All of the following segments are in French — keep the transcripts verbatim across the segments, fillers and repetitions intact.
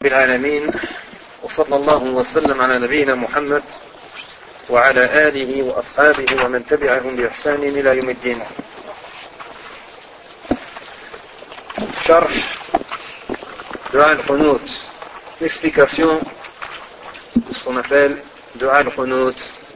العالمين وصلى الله وسلم على نبينا محمد وعلى آله وأصحابه ومن تبعهم بإحسان إلى يوم الدين. شرح دعاء القنوت, l'explication de ce qu'on appelle dua al-qunut,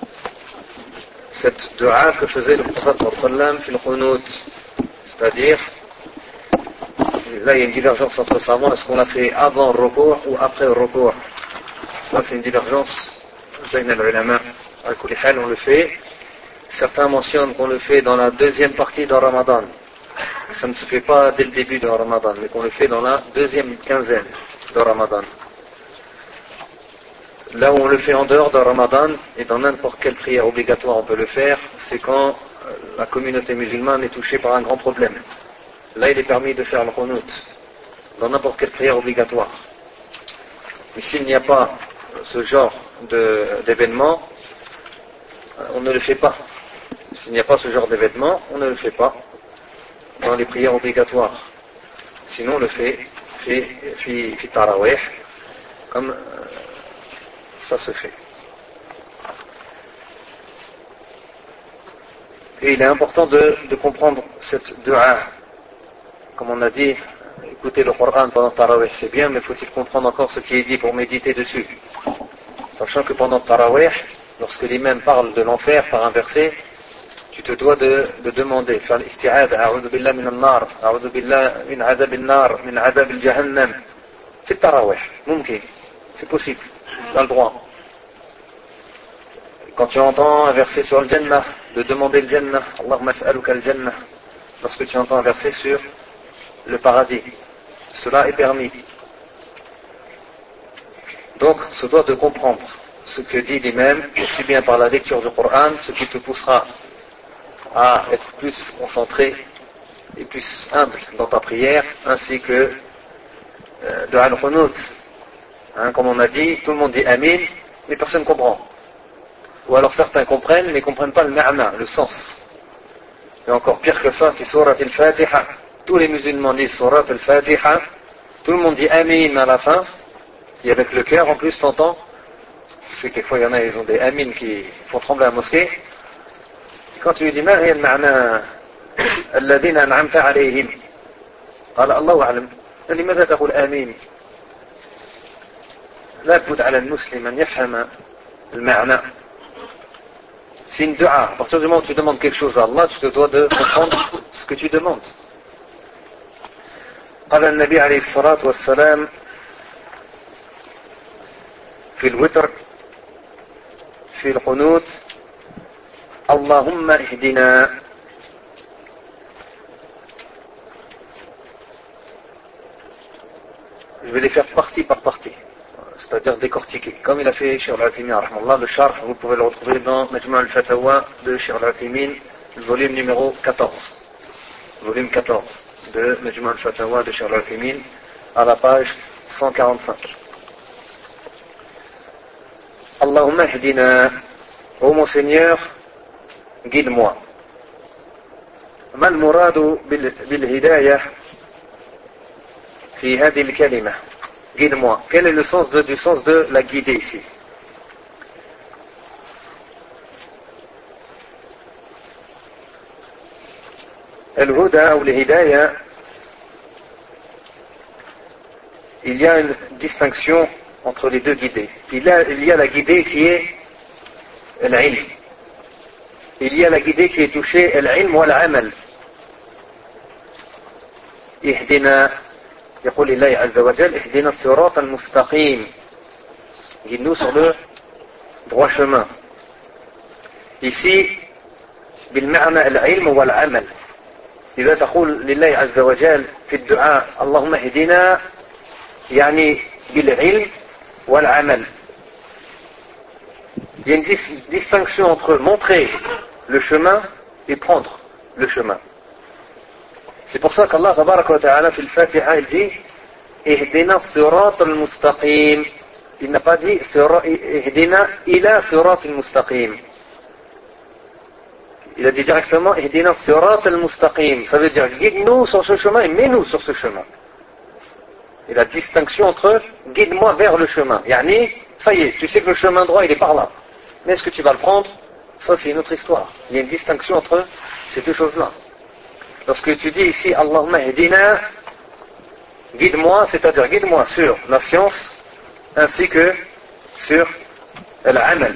cette dua que faisait le prophète sallam fi al-qunut, c'est-à-dire là il y a une divergence entre savants, est-ce qu'on l'a fait avant le recours ou après le recours. Ça c'est une divergence bain al-ulama. À kulli hal on le fait, certains mentionnent qu'on le fait dans la deuxième partie de Ramadan, ça ne se fait pas dès le début de Ramadan mais qu'on le fait dans la deuxième quinzaine de Ramadan. Là où on le fait en dehors de Ramadan et dans n'importe quelle prière obligatoire on peut le faire, c'est quand la communauté musulmane est touchée par un grand problème. Là il est permis de faire le qunut dans n'importe quelle prière obligatoire. Mais s'il n'y a pas ce genre de, d'événement, on ne le fait pas. S'il n'y a pas ce genre d'événement, on ne le fait pas dans les prières obligatoires. Sinon on le fait fi, fi, fi tarawih, comme ça se fait. Et il est important de, de comprendre cette dua. Comme on a dit, écouter le Coran pendant Tarawih c'est bien, mais faut-il comprendre encore ce qui est dit pour méditer dessus. Sachant que pendant Tarawih, lorsque l'imam parle de l'enfer par un verset, tu te dois de, de demander, faire l'isti'ad, a'udhu billah min al-nar, a'udhu billah min adab al-nar, min adab al-jahannam, fi Tarawih, mumkin, c'est possible, tu as le droit. Quand tu entends un verset sur le Jannah, de demander le Jannah, Allahumma as'aluka al-Jannah, lorsque tu entends un verset sur le paradis, cela est permis. Donc, ce doit de comprendre ce que dit l'imam, aussi bien par la lecture du Coran, ce qui te poussera à être plus concentré et plus humble dans ta prière, ainsi que euh, de al-qunut. Hein, comme on a dit, tout le monde dit amin, mais personne ne comprend. Ou alors certains comprennent, mais ne comprennent pas le ma'na, le sens. Et encore pire que ça, c'est surat al-Fatiha. Tous les musulmans disent surat al-Fatiha, tout le monde dit amin à la fin, et avec le cœur en plus, t'entends. Parce que quelquefois il y en a, ils ont des amin qui font trembler la mosquée. Et quand tu lui dis, ma hiya al-ma'na alladhina an'amta alayhim, qala Allahu a'lam, لماذا تقول آمين؟ لا بد على المسلم أن يفهم المعنى. C'est une dua. À partir du moment où tu demandes quelque chose à Allah, tu te dois de comprendre ce que tu demandes. قال النبي عليه الصلاة والسلام في الوتر في القنوت اللهم اهدنا. Je vais les faire partie par partie, c'est-à-dire décortiquer, comme il a fait Cheikh Al-Uthaymin rahimahullah. Le charh, vous pouvez le retrouver dans Majma' al-Fatawa de Cheikh Al-Uthaymin, le volume numéro quatorze, volume quatorze de Majma' al-Fatawa de Cheikh Al-Uthaymin, à la page cent quarante-cinq. Allahumma hdina, ô mon Seigneur, guide-moi. ما المراد بالهداية في هذه الكلمة؟ Guide-moi. Quel est le sens de, du sens de la guider ici? Al-Huda ou l'Hidaya, il y a une distinction entre les deux guidées. Il y a, il y a la guidée qui est l'ilm. Il y a la guidée qui est touchée l'ilm ou l'amal. Ihdina, يقول الله عز وجل اهدنا الصراط المستقيم, guide-nous sur le droit chemin. Ici بالمعنى العلم والعمل. إذا تقول لله عز وجل في الدعاء اللهم اهدنا, يعني بالعلم والعمل. Il y a une distinction entre montrer le chemin et prendre le chemin. C'est pour ça qu'Allah tabaraka wa ta'ala fi al-Fatiha il dit ihdina sirat al-mustaqim. Il n'a pas dit ihdina ila sirat al-mustaqim. Il a dit directement ihdina sirat al-mustaqim. Ça veut dire guide-nous sur ce chemin et mets-nous sur ce chemin. Et la distinction entre guide-moi vers le chemin. Yani, ça y est, tu sais que le chemin droit il est par là. Mais est-ce que tu vas le prendre? Ça c'est une autre histoire. Il y a une distinction entre ces deux choses-là. Lorsque tu dis ici Allahumma hdina, guide-moi, c'est-à-dire guide-moi sur la science ainsi que sur l'amal.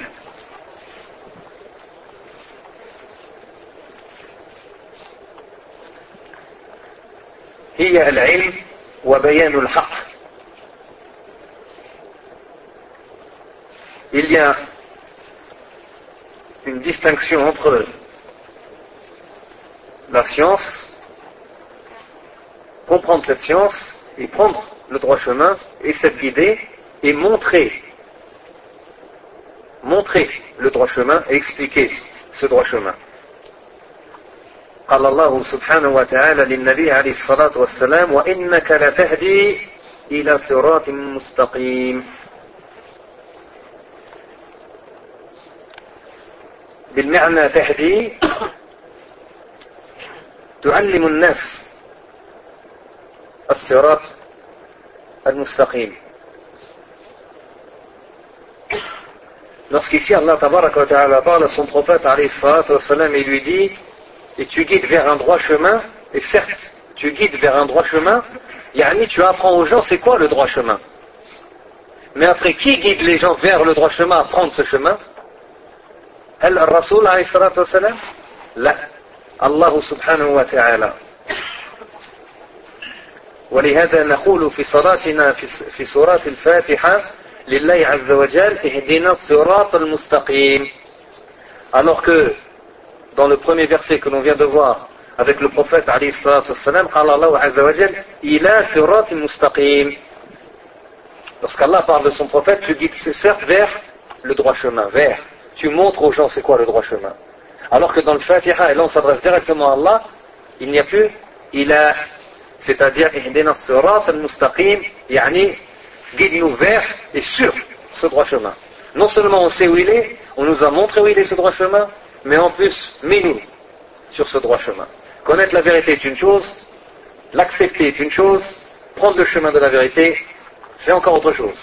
هي العلم وبيان الحق. Il y a une distinction entre la science, comprendre cette science et prendre le droit chemin et s'être guidé et montrer montrer le droit chemin et expliquer ce droit chemin. قال الله سبحانه وتعالى للنبي عليه الصلاة والسلام وإنك لتهدي إلى صراط مستقيم. بالمعنى تهدي تعلم الناس الصراط المستقيم. Lorsqu'ici Allah tabaraka wa ta'ala parle à son prophète alayhi salatu wa salam et lui dit et tu guides vers un droit chemin, et certes, tu guides vers un droit chemin, yani tu apprends aux gens c'est quoi le droit chemin. Mais après, qui guide les gens vers le droit chemin à prendre ce chemin? هل الرسول عليه الصلاة والسلام؟ لا، الله سبحانه وتعالى. ولهذا نقول في صلاتنا في سورة الفاتحة لله عز وجل اهدنا الصراط المستقيم. Alors que dans le premier verset que l'on vient de voir avec le prophète alayhi salatu wassalam, قال الله عز وجل إلى صراط مستقيم. Lorsqu'Allah parle de son prophète, tu guides certes vers le droit chemin, vers. Tu montres aux gens c'est quoi le droit chemin. Alors que dans le Fatiha, et là on s'adresse directement à Allah, il n'y a plus ila, c'est-à-dire ihdina as-sirat al-mustaqim, yani guide-nous vers et sur ce droit chemin. Non seulement on sait où il est, on nous a montré où il est ce droit chemin, mais en plus, mets-nous sur ce droit chemin. Connaître la vérité est une chose, l'accepter est une chose, prendre le chemin de la vérité, c'est encore autre chose.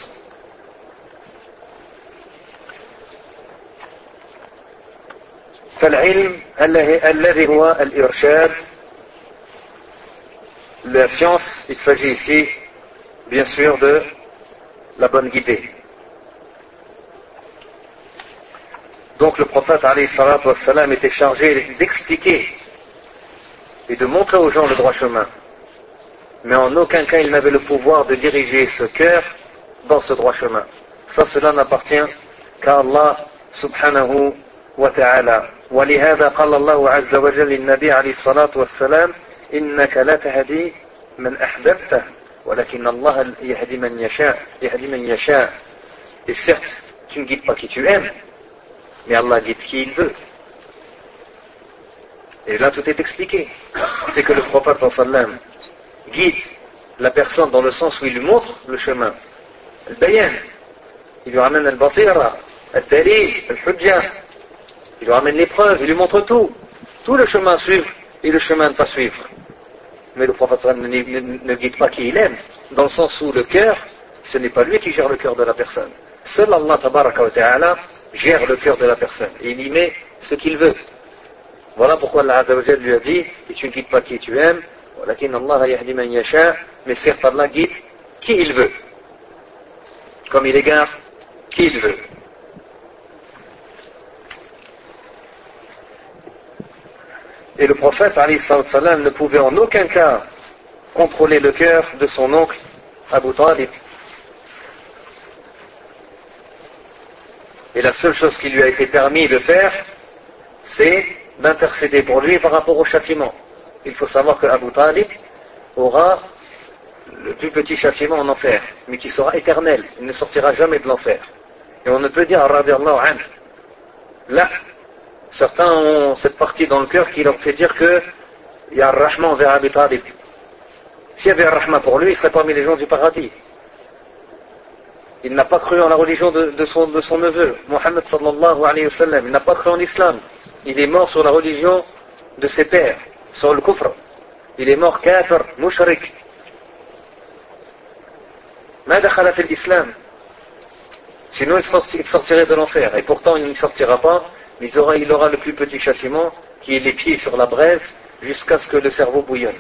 فالعلم الذي هو الإرشاد, la science, il s'agit ici bien sûr de la bonne guidée. Donc le prophète alayhi salatu wassalam était chargé d'expliquer et de montrer aux gens le droit chemin. Mais en aucun cas il n'avait le pouvoir de diriger ce cœur dans ce droit chemin. Ça, cela n'appartient qu'à Allah subhanahu wa ta'ala. ولهذا قال الله عز وجل للنبي عليه الصلاة والسلام إنك لا تهدي من أحببته ولكن الله يهدي من يشاء يهدي من يشاء. Et certes, tu ne guides pas qui tu aimes, mais Allah guide qui il veut. Et là tout est expliqué. C'est que le prophète sallallahu alayhi wa sallam guide la personne dans le sens où il lui montre le chemin. Al-bayan, il lui ramène al-basira, al-dalil, al-hujja, il lui ramène les preuves, il lui montre tout. Tout le chemin à suivre et le chemin à ne pas suivre. Mais le prophète sallallahu alayhi wa sallam ne, ne guide pas qui il aime, dans le sens où le cœur, ce n'est pas lui qui gère le cœur de la personne. Seul Allah tabaraka wa ta'ala gère le cœur de la personne et il y met ce qu'il veut. Voilà pourquoi Allah Azza wa Jalla lui a dit et tu ne guides pas qui tu aimes, walakin Allah yahdi man yasha, mais certes Allah guide qui il veut, comme il égare qui il veut. Et le prophète alayhi salam ne pouvait en aucun cas contrôler le cœur de son oncle Abu Talib. Et la seule chose qui lui a été permis de faire, c'est d'intercéder pour lui par rapport au châtiment. Il faut savoir que Abu Talib aura le plus petit châtiment en enfer, mais qui sera éternel. Il ne sortira jamais de l'enfer. Et on ne peut dire radiallahu anhu. Là, certains ont cette partie dans le cœur qui leur fait dire que il y a un rahman vers Abu Talib. S'il y avait un rahman pour lui, il serait parmi les gens du paradis. Il n'a pas cru en la religion de, de, son, de son neveu, Mohammed sallallahu alayhi wa sallam. Il n'a pas cru en l'islam. Il est mort sur la religion de ses pères, sur le kufr. Il est mort kafir, mushrik. ما دخل في الإسلام. Sinon il sortirait de l'enfer. Et pourtant il n'y sortira pas, mais il aura, il aura le plus petit châtiment, qui est les pieds sur la braise, jusqu'à ce que le cerveau bouillonne.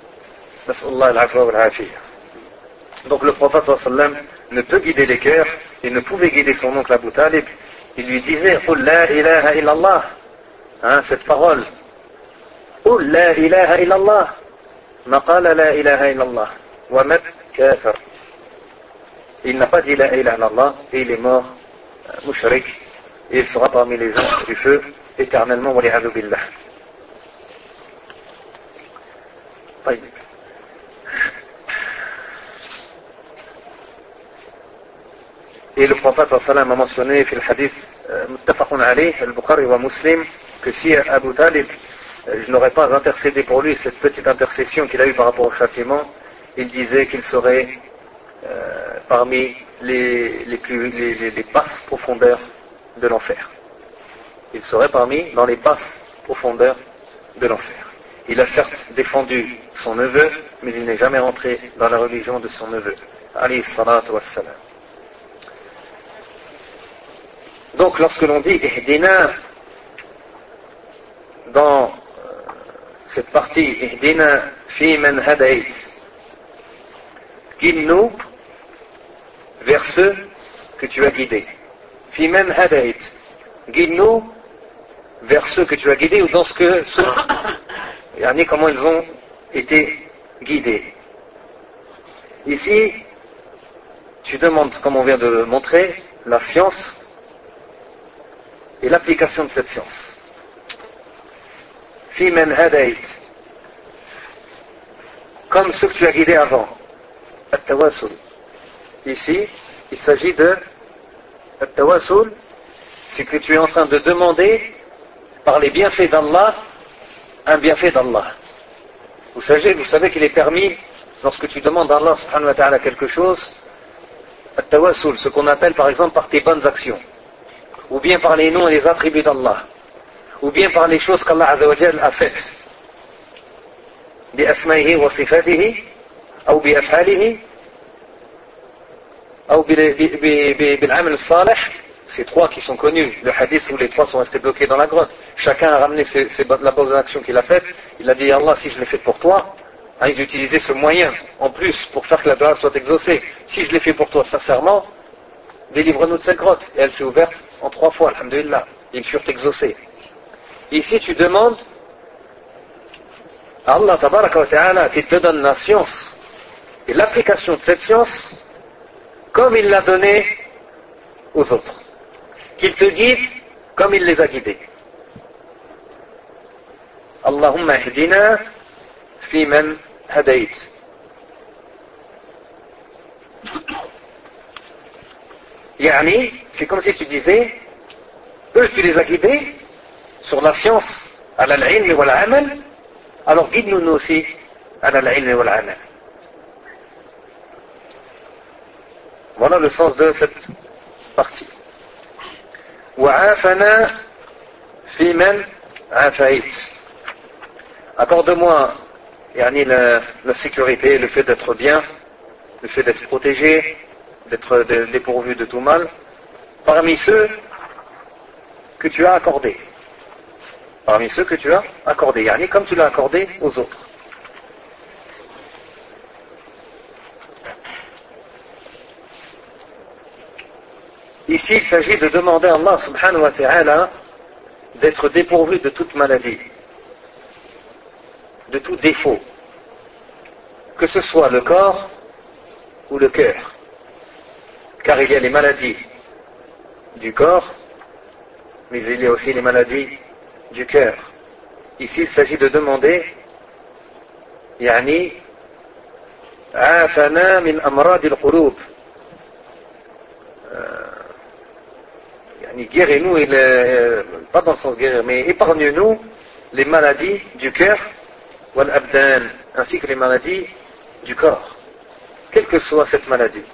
Donc le prophète sallallahu alayhi wa sallam ne peut guider les cœurs, et ne pouvait guider son oncle Abu Talib. Il lui disait قُلْ لَا إِلَهَ إِلَّا اللَّهِ, hein, cette parole. قُلْ لَا إِلَهَ إِلَّا اللَّهِ, ما قال لا إله إلا الله ومات كافر. Il n'a pas dit la ilaha illallah et il est mort mushrik, et il sera parmi les anges du feu éternellement, wal'iyadhu billah. Et le prophète sallallahu alayhi wa sallam a mentionné في الحديث متفق عليه البخاري ومسلم que si Abu Talib, je n'aurais pas intercédé pour lui cette petite intercession qu'il a eue par rapport au châtiment, il disait qu'il serait euh, parmi les, les, plus, les, les, les basses profondeurs de l'enfer. Il serait parmi dans les basses profondeurs de l'enfer. Il a certes défendu son neveu, mais il n'est jamais rentré dans la religion de son neveu. Alayhi salatu wassalam. Donc lorsque l'on dit Ihdina dans cette partie Ihdina fi man hadayt, guide-nous vers ceux que tu as guidés. Fi man hadayt, guide-nous vers ceux que tu as guidés, ou dans ce que ceux, yani comment ils ont été guidés. Ici, tu demandes, comme on vient de le montrer, la science et l'application de cette science. Fi man hadayt, comme ceux que tu as guidés avant. At-tawassul. Ici, il s'agit de At-tawassul, c'est que tu es en train de demander par les bienfaits d'Allah un bienfait d'Allah. Vous savez, vous savez qu'il est permis, lorsque tu demandes à Allah subhanahu wa ta'ala quelque chose, At-tawassul, ce qu'on appelle par exemple par tes bonnes actions, ou bien par les noms et les attributs d'Allah, ou bien par les choses qu'Allah Azza wa Jal a faites, bi asma'ihi wa sifatihi, ou bi af'alihi, ou bil amal salih. Ces trois qui sont connus, le hadith où les trois sont restés bloqués dans la grotte, chacun a ramené ses, ses, la bonne action qu'il a faite. Il a dit à Allah, si je l'ai fait pour toi, hein, il utilisait ce moyen en plus pour faire que la dua soit exaucée. Si je l'ai fait pour toi sincèrement, délivre-nous de cette grotte. Et elle s'est ouverte en trois fois, alhamdulillah. Ils furent exaucés. Ici, tu demandes à Allah tabaraka wa ta'ala qu'il te donne la science et l'application de cette science comme il l'a donnée aux autres. Qu'il te guide comme il les a guidés. Allahumma ihdina fi man hadayt. Yani, c'est comme si tu disais, eux tu les as guidés sur la science, ala al-ilm wa al-amal, alors guide-nous nous aussi, ala al-ilm wa al-amal. Voilà le sens de cette partie. وعافنا في من عافيت. Accorde-moi yani, la, la sécurité, le fait d'être bien, le fait d'être protégé, d'être dépourvu de tout mal, parmi ceux que tu as accordés. Parmi ceux que tu as accordés, yani, comme tu l'as accordé aux autres. Ici, il s'agit de demander à Allah subhanahu wa ta'ala d'être dépourvu de toute maladie, de tout défaut, que ce soit le corps ou le cœur. Car il y a les maladies du corps, mais il y a aussi les maladies du cœur. Ici, il s'agit de demander يعني عافنا من أمراض القلوب. Guéris-nous, pas dans le sens guérir, mais épargne-nous les maladies du cœur, wal abdan, ainsi que les maladies du corps, quelle que soit cette maladie.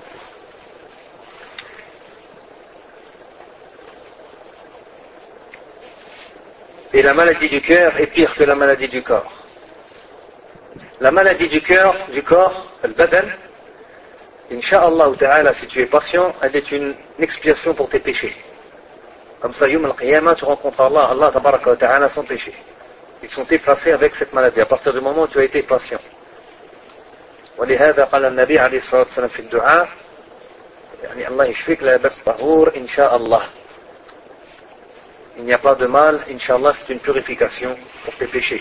Et la maladie du cœur est pire que la maladie du corps. La maladie du cœur, du corps, al-badan, Inch'Allah ta'ala, si tu es patient, elle est une expiation pour tes péchés. Comme ça, Yom al-Qiyamah, tu rencontres Allah, Allah tabaraka wa ta'ala sans péché. Ils sont effacés avec cette maladie, à partir du moment où tu as été patient. ولهذا قال النبي عليه الصلاة والسلام في الدعاء يعني الله يشفيك لا بس طهور إن شاء الله. Il n'y a pas de mal, Inch'Allah, c'est une purification pour tes péchés.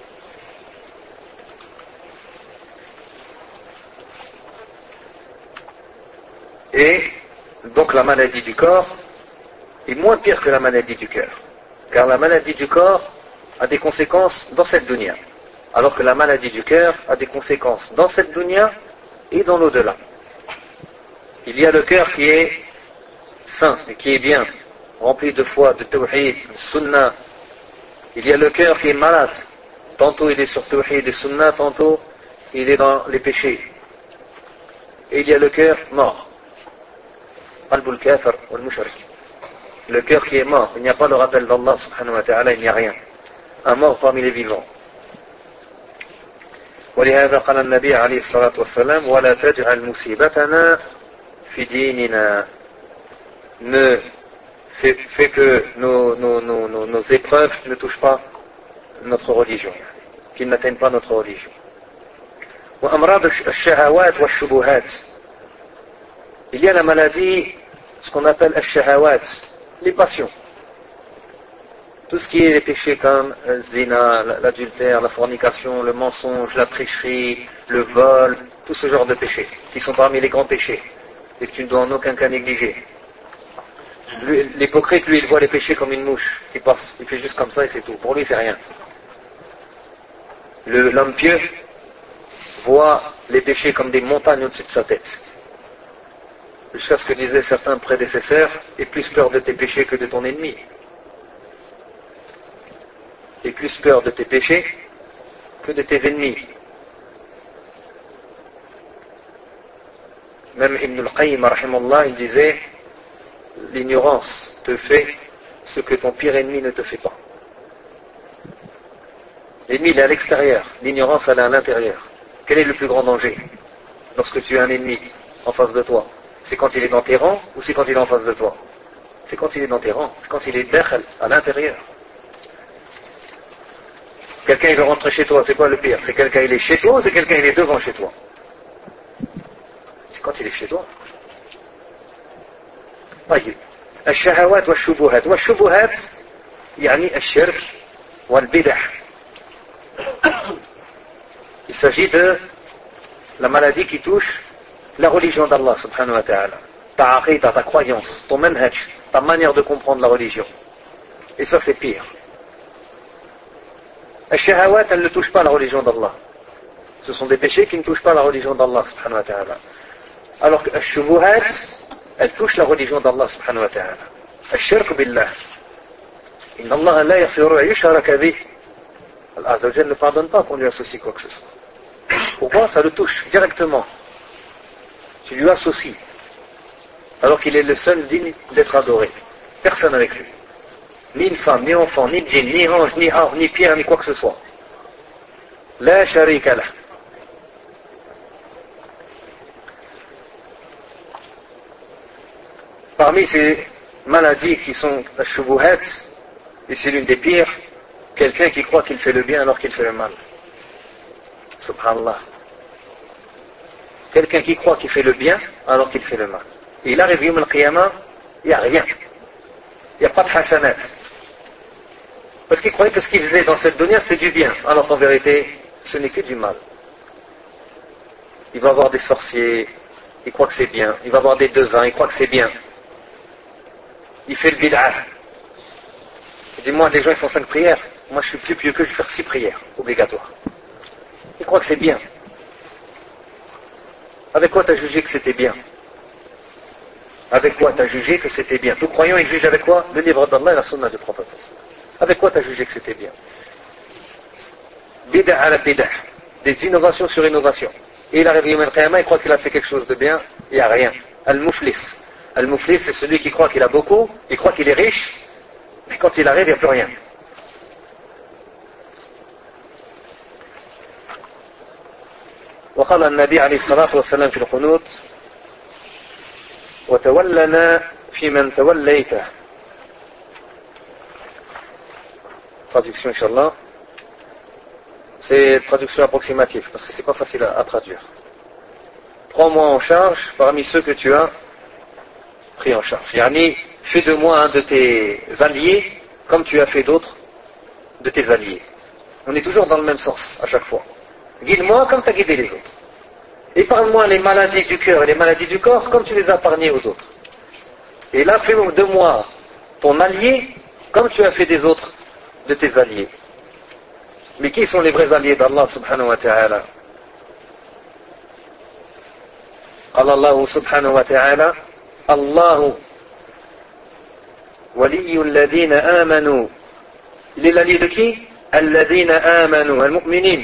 Et donc la maladie du corps est moins pire que la maladie du cœur. Car la maladie du corps a des conséquences dans cette dunya. Alors que la maladie du cœur a des conséquences dans cette dunya et dans l'au-delà. Il y a le cœur qui est sain et qui est bien, rempli de foi, de tawhid, de sunnah. Il y a le cœur qui est malade. Tantôt il est sur tawhid et sunnah, tantôt il est dans les péchés. Et il y a le cœur mort. Qalbul kafir wal mushrik. Le cœur qui est mort, il n'y a pas le rappel d'Allah subhanahu wa ta'ala, il n'y a rien. Un mort parmi les vivants. ولهذا قال النبي عليه الصلاة والسلام ولا تجعل مصيبتنا في ديننا. Ne fait, fait que nos, nos, nos, nos, nos épreuves ne touchent pas notre religion, qu'ils n'atteignent pas notre religion. وأمراض الشهوات والشبهات. Il y a la maladie, ce qu'on appelle الشهوات, les passions. Tout ce qui est les péchés comme le zina, l'adultère, la fornication, le mensonge, la tricherie, le vol, tout ce genre de péchés, qui sont parmi les grands péchés, et que tu ne dois en aucun cas négliger. Lui, l'hypocrite, lui, il voit les péchés comme une mouche qui passe, il fait juste comme ça et c'est tout. Pour lui, c'est rien. Le, l'homme pieux voit les péchés comme des montagnes au-dessus de sa tête. Jusqu'à ce que disaient certains prédécesseurs, aie plus peur de tes péchés que de ton ennemi. Aie plus peur de tes péchés que de tes ennemis. Même Ibn al-Qayyim, rahimahullah, il disait, l'ignorance te fait ce que ton pire ennemi ne te fait pas. L'ennemi, il est à l'extérieur, l'ignorance, elle est à l'intérieur. Quel est le plus grand danger lorsque tu as un ennemi en face de toi? C'est quand il est dans tes rangs ou c'est quand il est en face de toi? C'est quand il est dans tes rangs, c'est quand il est dakhal, à l'intérieur. Quelqu'un il veut rentrer chez toi, c'est quoi le pire? C'est quelqu'un il est chez toi ou c'est quelqu'un il est devant chez toi? C'est quand il est chez toi. طيب الشهوات والشبهات والشبهات يعني الشرك والبدع. Il s'agit de la maladie qui touche la religion d'Allah subhanahu wa ta'ala, ta aqidah, ta croyance, ton manhaj, ta manière de comprendre la religion. Et ça c'est pire. الشهوات, elles ne touchent pas la religion d'Allah. Ce sont des péchés qui ne touchent pas la religion d'Allah subhanahu wa ta'ala. Alors que الشبهات, elles touchent la religion d'Allah subhanahu wa ta'ala. الشرك بالله. إن الله لا يغفر أن يشرك به. Allah Azza wa Jalla ne pardonne pas qu'on lui associe quoi que ce soit. Pourquoi? Ça le touche directement. Tu lui associes. Alors qu'il est le seul digne d'être adoré. Personne avec lui. Ni une femme, ni enfant, ni djinn, ni ange, ni arbre, ni pierre, ni quoi que ce soit. La sharika lah. Parmi ces maladies qui sont la shubuhat, et c'est l'une des pires, quelqu'un qui croit qu'il fait le bien alors qu'il fait le mal. Subhanallah. Quelqu'un qui croit qu'il fait le bien alors qu'il fait le mal. Et il arrive Yom al-Qiyamah, il n'y a rien. Il n'y a pas de hasanat. Parce qu'il croyait que ce qu'il faisait dans cette dunya, c'est du bien. Alors qu'en vérité, ce n'est que du mal. Il va avoir des sorciers, il croit que c'est bien. Il va avoir des devins, il croit que c'est bien. Il fait le bid'ah. Il dit, moi, les gens, ils font cinq prières. Moi, je suis plus pieux que je vais faire six prières, obligatoires. Il croit que c'est bien. Avec quoi tu as jugé que c'était bien? Avec quoi tu as jugé que c'était bien? Tout croyant, il juge avec quoi? Le livre d'Allah et la sunna du prophète. Avec quoi tu as jugé que c'était bien? Bid'ah à la bid'ah. Des innovations sur innovations. Et il arrive Yom al-Qiyamah, il croit qu'il a fait quelque chose de bien, il n'y a rien. Al-Muflis. Al-Muflis, c'est celui qui croit qu'il a beaucoup, il croit qu'il est riche, mais quand il arrive, il n'y a plus rien. وقال النبي عليه الصلاة والسلام في القنوت وتولنا فيمن توليت. Traduction, Inch'Allah. C'est traduction approximative, parce que c'est pas facile à, à traduire. Prends-moi en charge parmi ceux que tu as pris en charge. Yani, fais de moi un de tes alliés, comme tu as fait d'autres de tes alliés. On est toujours dans le même sens, à chaque fois. Guide-moi comme tu as guidé les autres. Épargne-moi les maladies du cœur et les maladies du corps, comme tu les as épargnées aux autres. Et là, fais de moi ton allié, comme tu as fait des autres de tes alliés. Mais qui sont les vrais alliés d'Allah subhanahu wa ta'ala? Allah subhanahu wa ta'ala, Allahu waliyyu alladhina amanu. Il est l'allié de qui? Alladhina amanu, al-mu'minin.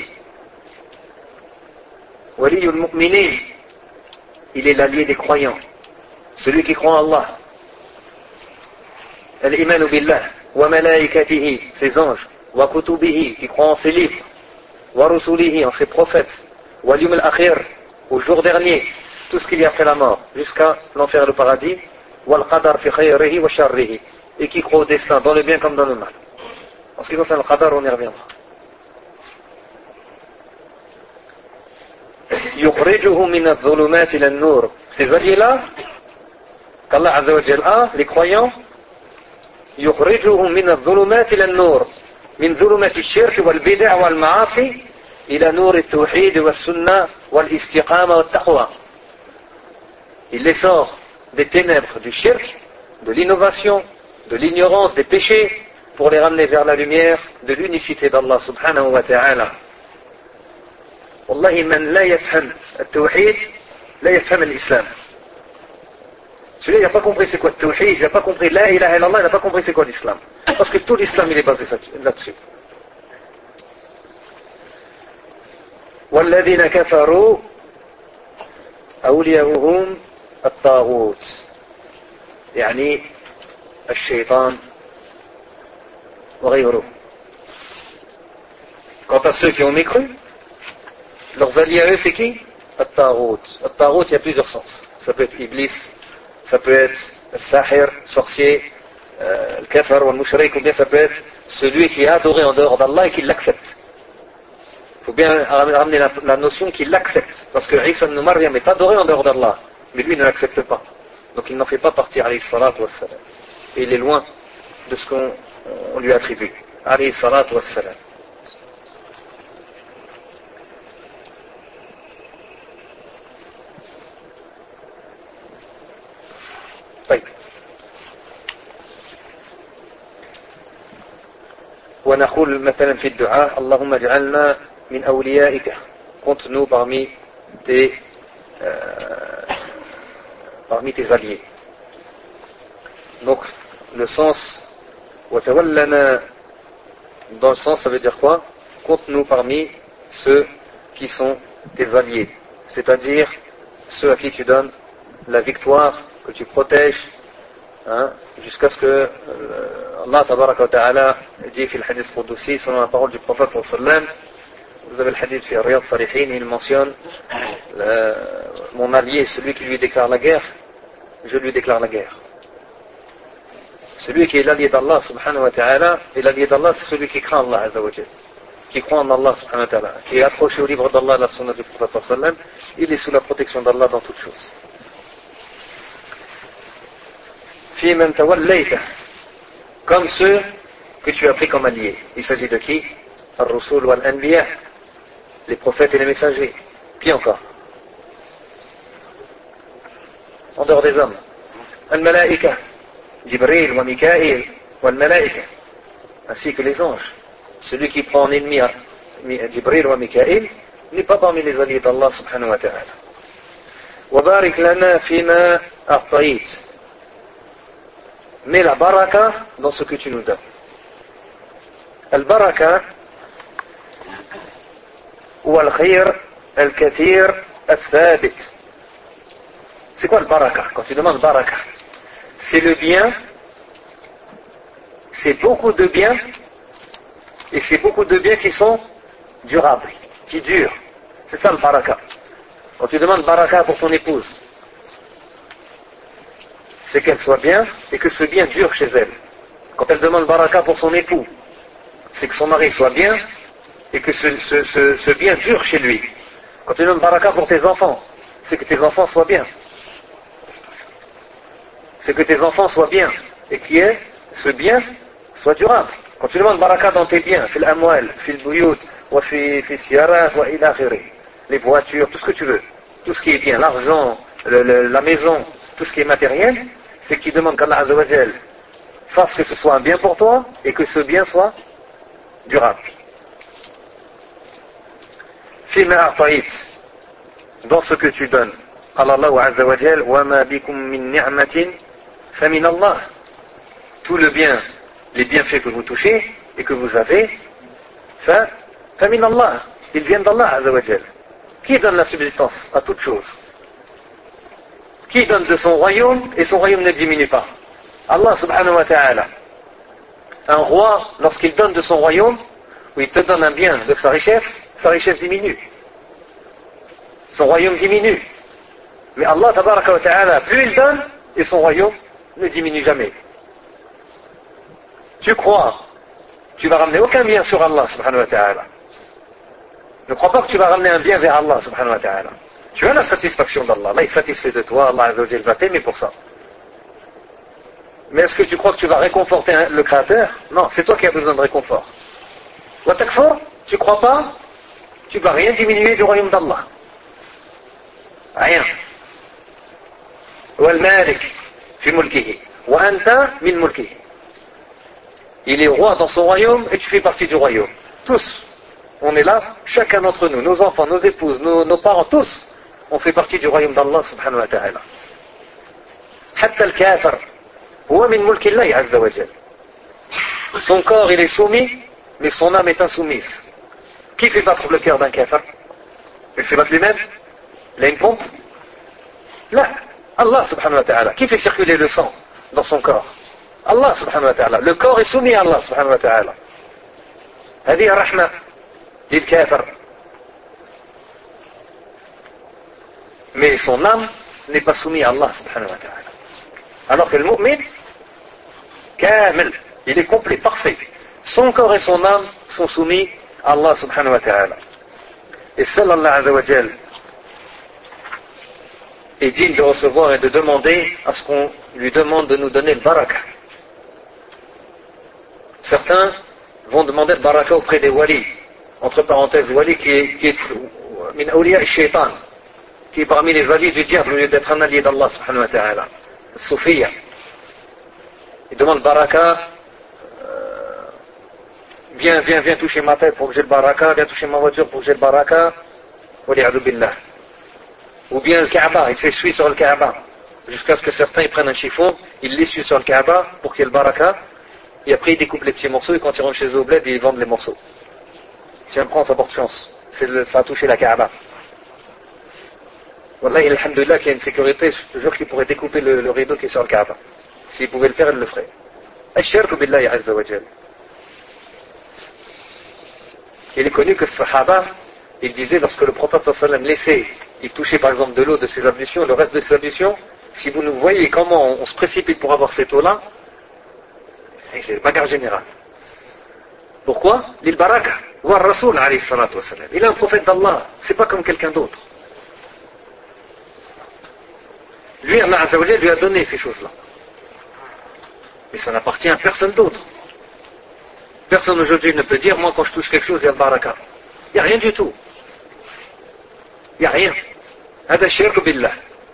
Waliyyu al-mu'minin. Il est l'allié des croyants. Celui qui croit en Allah. Al-imanu billah. Wa malaikatihi, ses anges. Wa kutubihi, qui croit en ses livres. Wa rusulihi, en ses prophètes. Wa al-yawm al-akhir, au jour dernier. Tout ce qu'il y a après la mort, jusqu'à l'enfer et le paradis. Wa al-qadar fi khayrihi wa sharrihi. Et qui croit au destin, dans le bien comme dans le mal. En ce qui concerne le qadar, on y reviendra. Yukhrijuhu min adh-dhulumat ila an-nur. Ces alliés-là, qu'Allah Azza wa Jalla a, les croyants, يخرجهم من الظلمات إلى النور من ظلمات الشرك والبدع والمعاصي إلى نور التوحيد والسنة والاستقامة والتقوى. Il les sort des ténèbres du shirk, de l'innovation, de l'ignorance, des péchés, pour les ramener vers la lumière de l'unicité d'Allah subhanahu wa ta'ala. Wallahi man la yafham al-tawhid la yafham al-islam. Celui-là, il n'a pas compris c'est quoi le tawhid, il n'a pas compris la ilaha illallah, il n'a pas compris c'est quoi l'islam. Parce que tout l'islam, il est basé là-dessus. وَالَّذِينَ كَفَرُوا أَوْلِيَاؤُهُمْ الطَّاغُوتُ يعني الشيطان وغيره. Quant à ceux qui ont mécru, leurs alliés à eux, c'est qui? At-Taghut. At-Taghut, il y a plusieurs sens. Ça peut être Iblis, ça peut être le Sahir, sorcier, euh, le Kafar ou le Mushrik, ou bien ça peut être celui qui est adoré en dehors d'Allah et qui l'accepte. Il faut bien ramener la, la notion qu'il l'accepte. Parce que Isa ibn Maryam est adoré en dehors d'Allah, mais lui ne l'accepte pas. Donc il n'en fait pas partie, alayhi salatu wassalam. Et il est loin de ce qu'on on lui attribue, alayhi salatu wassalam. طيب ونقول مثلا في الدعاء اللهم اجعلنا من أوليائك, compte-nous parmi tes euh, parmi tes alliés. Donc le sens وتولنا dans le sens ça veut dire quoi? Compte-nous parmi ceux qui sont tes alliés, c'est-à-dire ceux à qui tu donnes la victoire, que tu protèges, hein, jusqu'à ce que euh, Allah tabaraka wa ta'ala dit في الحديث القدسي selon la parole du prophète sallallahu alayhi wa sallam. Vous avez le hadith في Riyad Salihin, il mentionne le, mon allié, celui qui lui déclare la guerre, je lui déclare la guerre. Celui qui est l'allié d'Allah subhanahu wa ta'ala, et l'allié d'Allah c'est celui qui craint Allah azza wa jalla, qui croit en Allah subhanahu wa ta'ala, qui est accroché au livre d'Allah et la sunna du prophète sallallahu alayhi wa sallam, il est sous la protection d'Allah dans toutes choses. Fi man tawallayta, comme ceux que tu as pris comme alliés. Il s'agit de qui? Ar-Rusul wal-Anbiya, les prophètes et les messagers. Qui encore? En dehors des hommes. Al-Malaika, Jibril wa Mikaïl wal-Malaika, ainsi que les anges. Celui qui prend en ennemi à Jibril wa Mikaïl n'est pas parmi les alliés d'Allah subhanahu wa ta'ala. Wa barik lana fima a'tayt. Mais la baraka dans ce que tu nous donnes. Al-baraka ou al-khayr al-kathir al-thabit. C'est quoi le baraka? Quand tu demandes baraka, c'est le bien, c'est beaucoup de biens, et c'est beaucoup de biens qui sont durables, qui durent. C'est ça le baraka. Quand tu demandes baraka pour ton épouse, c'est qu'elle soit bien et que ce bien dure chez elle. Quand elle demande baraka pour son époux, c'est que son mari soit bien et que ce, ce, ce, ce bien dure chez lui. Quand tu demandes baraka pour tes enfants, c'est que tes enfants soient bien. C'est que tes enfants soient bien et que ce bien soit durable. Quand tu demandes baraka dans tes biens, fil amwal, fil buyut, wa fi fi siyarat, wa ila akhirih, les voitures, tout ce que tu veux, tout ce qui est bien, l'argent, le, le, la maison, tout ce qui est matériel, c'est qu'il demande qu'Allah Azza wa Jal fasse que ce soit un bien pour toi et que ce bien soit durable. Fima a'ta'it, dans ce que tu donnes. قال الله عز وجل وما بكم من نعمة فمن الله. Tout le bien, les bienfaits que vous touchez et que vous avez, فمن الله, ils viennent d'Allah Azza wa Jal. Qui donne la subsistance à toute chose? Qui donne de son royaume et son royaume ne diminue pas? Allah subhanahu wa ta'ala. Un roi, lorsqu'il donne de son royaume, ou il te donne un bien de sa richesse, sa richesse diminue. Son royaume diminue. Mais Allah tabaraka wa ta'ala, plus il donne, et son royaume ne diminue jamais. Tu crois, tu vas ramener aucun bien sur Allah subhanahu wa ta'ala. Ne crois pas que tu vas ramener un bien vers Allah subhanahu wa ta'ala. Tu as la satisfaction d'Allah. Allah est satisfait de toi, Allah Azza wa Jal va t'aimer pour ça. Mais est-ce que tu crois que tu vas réconforter le Créateur? Non, c'est toi qui as besoin de réconfort. Wa takfur, tu crois pas? Tu vas rien diminuer du royaume d'Allah. Rien. Wal malik fi mulkihi wa anta min mulkihi. Il est roi dans son royaume et tu fais partie du royaume. Tous, on est là, chacun d'entre nous, nos enfants, nos épouses, nos, nos parents, tous, on fait partie du royaume d'Allah subhanahu wa ta'ala. Hatta al-kafir huwa min mulki Allah azza wa jal. Son corps il est soumis, mais son âme est insoumise. Qui fait battre le cœur d'un kafir? Il fait battre lui-même? Il a une pompe? Là, Allah subhanahu wa ta'ala. Qui fait circuler le sang dans son corps? Allah subhanahu wa ta'ala. Le corps est soumis à Allah subhanahu wa ta'ala. هذه رحمة للكافر. Mais son âme n'est pas soumise à Allah subhanahu wa ta'ala. Alors que le mu'min, kamil, il est complet, parfait. Son corps et son âme sont soumis à Allah subhanahu wa ta'ala. Et seul Allah azza wa jal est digne de recevoir et de demander à ce qu'on lui demande de nous donner le baraka. Certains vont demander le baraka auprès des walis, entre parenthèses wali qui est, qui est min awliya al-shaytan, qui est parmi les alliés du diable au lieu d'être un allié d'Allah subhanahu wa ta'ala, Soufia. Il demande baraka, euh, viens, viens, viens toucher ma tête pour que j'ai le baraka, viens toucher ma voiture pour que j'ai le baraka, wali'adhu billah. Ou bien le Kaaba, il s'essuie sur le Kaaba, jusqu'à ce que certains ils prennent un chiffon, ils l'essuient sur le Kaaba pour qu'il y ait le baraka, et après ils découpent les petits morceaux, et quand ils rentrent chez eux au bled, ils vendent les morceaux. Si on prend, ça porte chance. C'est le, ça a touché la Kaaba. Wallahi, alhamdulillah, qu'il y a une sécurité, je te jure qu'ils pourraient découper le, le rideau qui est sur le Kaaba. S'ils pouvaient le faire, ils le feraient. Ash-shirku billahi azza wa jal. Il est connu que ce sahaba, il disait, lorsque le prophète sallallahu alayhi wa sallam laissait, il touchait par exemple de l'eau de ses ablutions, le reste de ses ablutions, si vous nous voyez comment on, on se précipite pour avoir cette eau-là, c'est bagarre générale. Pourquoi? L'il baraka. Wa Rasul alayhi salatu wa sallam. Il est un prophète d'Allah, c'est pas comme quelqu'un d'autre. Lui, Allah Azza wa Jalla lui a donné ces choses-là. Mais ça n'appartient à personne d'autre. Personne aujourd'hui ne peut dire, moi quand je touche quelque chose, il y a le baraka. Il n'y a rien du tout. Il n'y a rien. Hada shirk billah.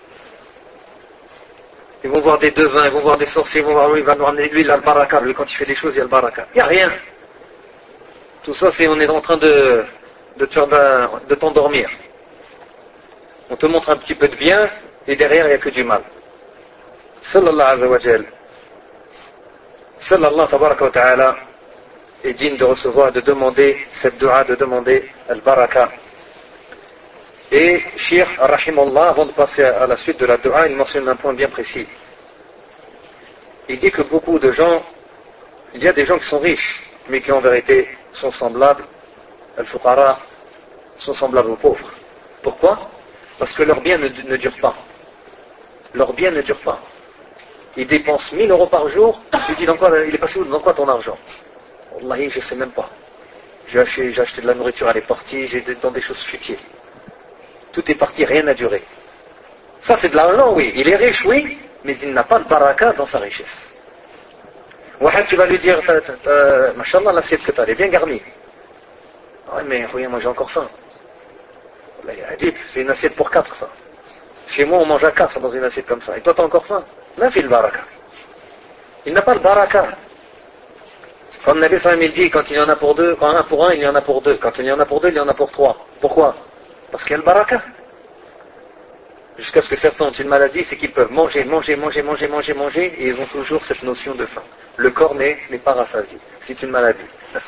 Ils vont voir des devins, ils vont voir des sorciers, ils vont voir lui, il va nous ramener lui, il a le baraka. Lui, quand il fait des choses, il y a le baraka. Il n'y a rien. Tout ça, c'est on est en train de, de, de, de t'endormir. On te montre un petit peu de bien, et derrière, il n'y a que du mal. Sallallahu azza wa jal. Sallallahu tabaraka wa ta'ala est digne de recevoir, de demander cette dua, de demander al-baraka. Et Cheikh Rahimullah, avant de passer à la suite de la dua, il mentionne un point bien précis. Il dit que beaucoup de gens, il y a des gens qui sont riches, mais qui en vérité sont semblables, al-fuqara, sont semblables aux pauvres. Pourquoi? Parce que leur bien ne, ne dure pas. Leur bien ne dure pas. il dépense mille euros par jour, tu dis dans quoi, il est passé où, dans quoi ton argent? Wallahi, je ne sais même pas. J'ai acheté, j'ai acheté de la nourriture, elle est partie, j'ai dans des choses futiles. Tout est parti, rien n'a duré. Ça c'est de l'argent, oui. Il est riche, oui, mais il n'a pas de baraka dans sa richesse. Wahad, tu vas lui dire, Mashallah, l'assiette que tu as, elle est bien garnie. Ah ouais, mais oui, moi j'ai encore faim. C'est une assiette pour quatre, ça. Chez moi, on mange à quatre dans une assiette comme ça. Et toi, tu as encore faim. N'a fait le baraka. Il n'a pas le baraka. Comme Nabi sallallahu alayhi wa sallam dit, quand il y en a pour deux, quand un pour un, il y en a pour deux. Quand il y en a pour deux, il y en a pour trois. Pourquoi? Parce qu'il y a le baraka. Jusqu'à ce que certains ont une maladie, c'est qu'ils peuvent manger, manger, manger, manger, manger, manger, et ils ont toujours cette notion de faim. Le corps n'est, n'est pas rassasié. C'est une maladie.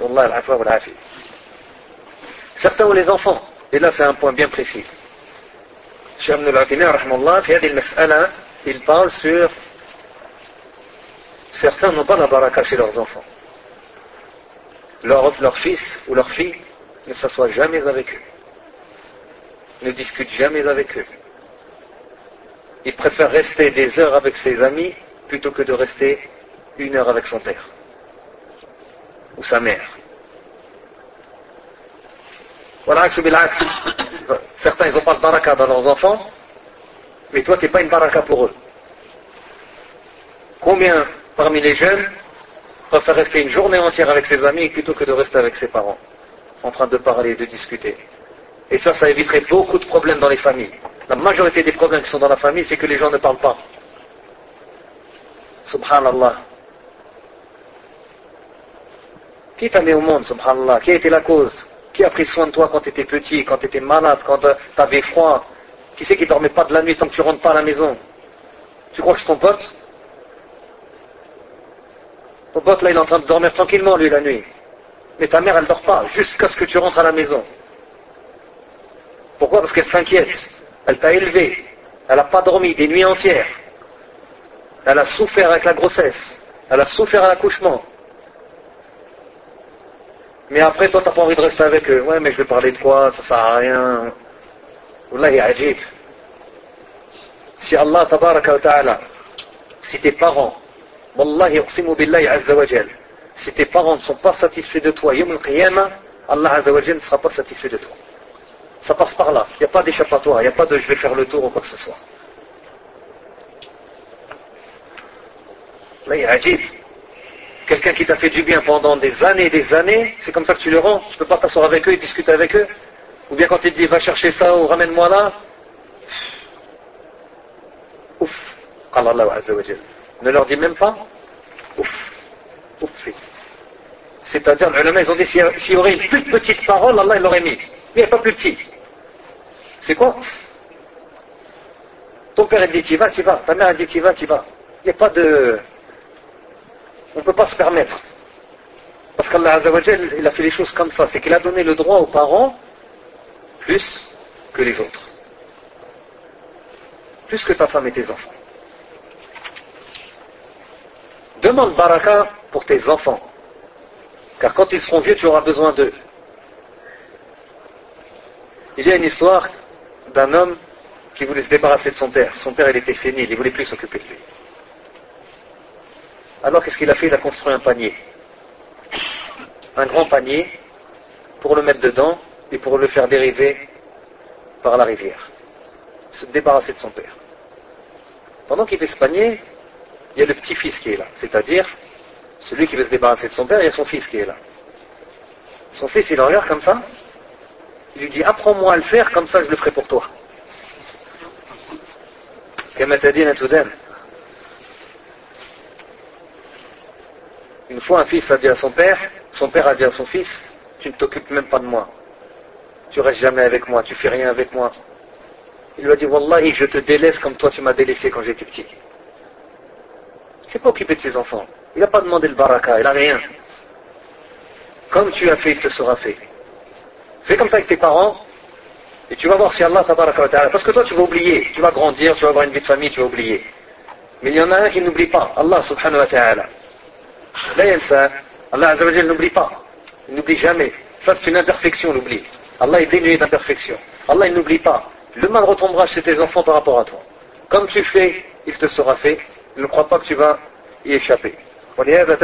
Certains ont les enfants. Et là, c'est un point bien précis. Cheikh Ibn al-Uthaymin, rahmallah, fi hadhihi al-mas'ala, il parle sur certains n'ont pas la baraka chez leurs enfants. Leur, leur fils ou leur fille ne s'assoit jamais avec eux. Ne discute jamais avec eux. Il préfère rester des heures avec ses amis plutôt que de rester une heure avec son père ou sa mère. Voilà, certains ils n'ont pas de baraka dans leurs enfants, mais toi tu n'es pas une baraka pour eux. Combien parmi les jeunes préfèrent rester une journée entière avec ses amis plutôt que de rester avec ses parents, en train de parler, de discuter? Et ça, ça éviterait beaucoup de problèmes dans les familles. La majorité des problèmes qui sont dans la famille, c'est que les gens ne parlent pas. Subhanallah. Qui t'a mis au monde, subhanallah? Qui a été la cause? Qui a pris soin de toi quand tu étais petit, quand tu étais malade, quand tu avais froid? Qui c'est qui ne dormait pas de la nuit tant que tu ne rentres pas à la maison? Tu crois que c'est ton pote? Ton pote là, il est en train de dormir tranquillement lui la nuit. Mais ta mère, elle ne dort pas jusqu'à ce que tu rentres à la maison. Pourquoi? Parce qu'elle s'inquiète. Elle t'a élevé. Elle n'a pas dormi des nuits entières. Elle a souffert avec la grossesse. Elle a souffert à l'accouchement. Mais après, toi, tu n'as pas envie de rester avec eux. Ouais, mais je vais parler de quoi? Ça sert à rien. Wallahi ajib. Si Allah, tabaraka wa ta'ala, si tes parents, Wallahi uqsimu billahi azza wa jal, si tes parents ne sont pas satisfaits de toi, yawm al-qiyamah, Allah azza wa jal ne sera pas satisfait de toi. Ça passe par là. Il n'y a pas d'échappatoire. Il n'y a pas de je vais faire le tour ou quoi que ce soit. Là, il y a ajib. Quelqu'un qui t'a fait du bien pendant des années et des années, c'est comme ça que tu le rends. Tu ne peux pas t'asseoir avec eux et discuter avec eux. Ou bien quand il te dit va chercher ça ou ramène-moi là. Ouf. Allah azza wa jal. Ne leur dis même pas. Ouf. Ouf. C'est-à-dire, les ulama, ils ont dit s'il y aurait une plus petite parole, Allah il l'aurait mis. Mais il n'y a pas plus petit. C'est quoi? Ton père il dit t'y vas, t'y vas. Ta mère elle dit t'y vas, t'y vas. Il n'y a pas de... On ne peut pas se permettre. Parce qu'Allah Azza wa Jal, il a fait les choses comme ça. C'est qu'il a donné le droit aux parents plus que les autres. Plus que ta femme et tes enfants. Demande baraka pour tes enfants. Car quand ils seront vieux, tu auras besoin d'eux. Il y a une histoire d'un homme qui voulait se débarrasser de son père. Son père, il était sénile, il ne voulait plus s'occuper de lui. Alors, qu'est-ce qu'il a fait? Il a construit un panier. Un grand panier pour le mettre dedans et pour le faire dériver par la rivière. Se débarrasser de son père. Pendant qu'il fait ce panier, il y a le petit-fils qui est là. C'est-à-dire, celui qui veut se débarrasser de son père, il y a son fils qui est là. Son fils, il le regarde comme ça. Il lui dit, apprends-moi à le faire, comme ça je le ferai pour toi. Une fois, un fils a dit à son père, son père a dit à son fils, tu ne t'occupes même pas de moi. Tu restes jamais avec moi, tu fais rien avec moi. Il lui a dit, Wallahi, je te délaisse comme toi tu m'as délaissé quand j'étais petit. Il ne s'est pas occupé de ses enfants. Il n'a pas demandé le baraka, il n'a rien. Comme tu as fait, il te sera fait. Fais comme ça avec tes parents, et tu vas voir si Allah tabaraka wa ta'ala, parce que toi tu vas oublier, tu vas grandir, tu vas avoir une vie de famille, tu vas oublier. Mais il y en a un qui n'oublie pas, Allah subhanahu wa ta'ala. Là, il ça, Allah azza wa jalla n'oublie pas, il n'oublie jamais. Ça c'est une imperfection, l'oubli. Allah est dénué d'imperfection. Allah il n'oublie pas. Le mal retombera chez tes enfants par rapport à toi. Comme tu fais, il te sera fait, il ne croit pas que tu vas y échapper. Voilà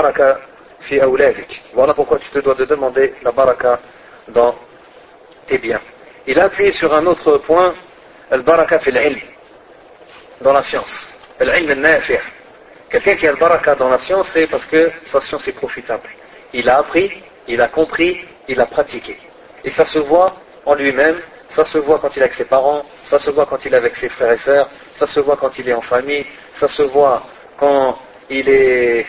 pourquoi tu te dois de demander la baraka dans tes biens. Il a appuyé sur un autre point, al-baraka fil ilm, dans la science. Al-ilm al-nafi'. Quelqu'un qui a le baraka dans la science, c'est parce que sa science est profitable. Il a appris, il a compris, il a pratiqué. Et ça se voit en lui-même, ça se voit quand il est avec ses parents, ça se voit quand il est avec ses frères et sœurs, ça se voit quand il est en famille, ça se voit quand il est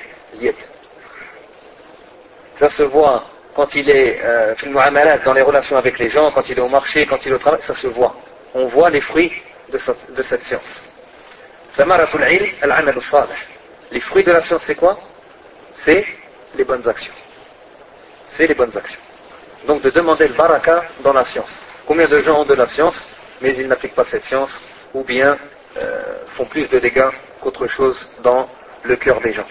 ça se voit quand il est euh, dans les relations avec les gens, quand il est au marché, quand il est au travail, ça se voit. On voit les fruits de, sa, de cette science. Les fruits de la science, c'est quoi? C'est les bonnes actions. C'est les bonnes actions. Donc de demander le baraka dans la science. Combien de gens ont de la science, mais ils n'appliquent pas cette science, ou bien euh, font plus de dégâts qu'autre chose dans le cœur des gens.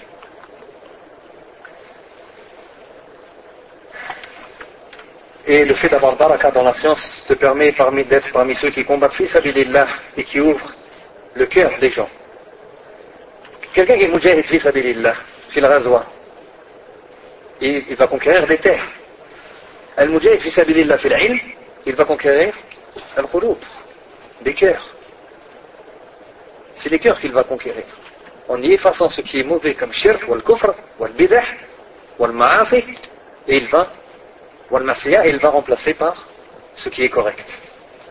Et le fait d'avoir le baraka dans la science te permet parmi, d'être parmi ceux qui combattent fi sabilillah et qui ouvrent le cœur des gens. Quelqu'un qui est mujahid fi sabilillah, fil ghazwa, il, il va conquérir des terres. Al-mujahid fi sabilillah fil ilm, il va conquérir al-qulub, des cœurs. C'est les cœurs qu'il va conquérir. En y effaçant ce qui est mauvais comme shirk, wal kufr, wal bidah, wal ma'asi, et il va Wal-Masiya, et il va remplacer par ce qui est correct.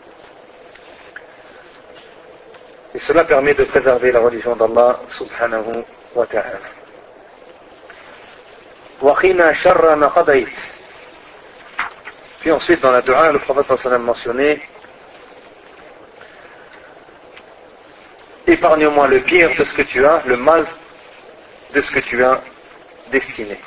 Et cela permet de préserver la religion d'Allah subhanahu wa ta'ala. Waqina sharra ma qadayt. Puis ensuite dans la dua, le prophète sallallahu alayhi wa sallam mentionnait: épargne-moi le pire de ce que tu as, le mal de ce que tu as destiné.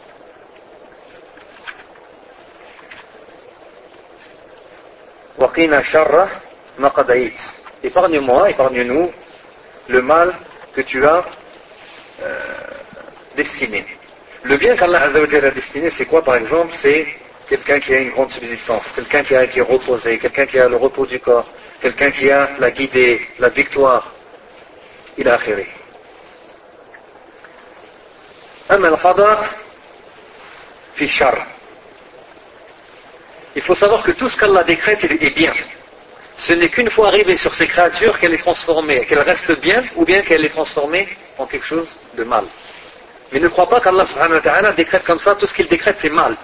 Waqina sharra ma qadayt. Épargne-moi, épargne-nous le mal que tu as euh, destiné. Le bien qu'Allah Azza wa Jalla a destiné, c'est quoi par exemple? C'est quelqu'un qui a une grande subsistance, quelqu'un qui, a, qui est reposé, quelqu'un qui a le repos du corps, quelqu'un qui a la guidée, la victoire. Il a akhiri. Amma al-qada fi shar. Il faut savoir que tout ce qu'Allah décrète est bien. Ce n'est qu'une fois arrivée sur ces créatures qu'elle est transformée, qu'elle reste bien ou bien qu'elle est transformée en quelque chose de mal. Mais ne crois pas qu'Allah subhanahu wa ta'ala décrète comme ça, tout ce qu'il décrète c'est mal.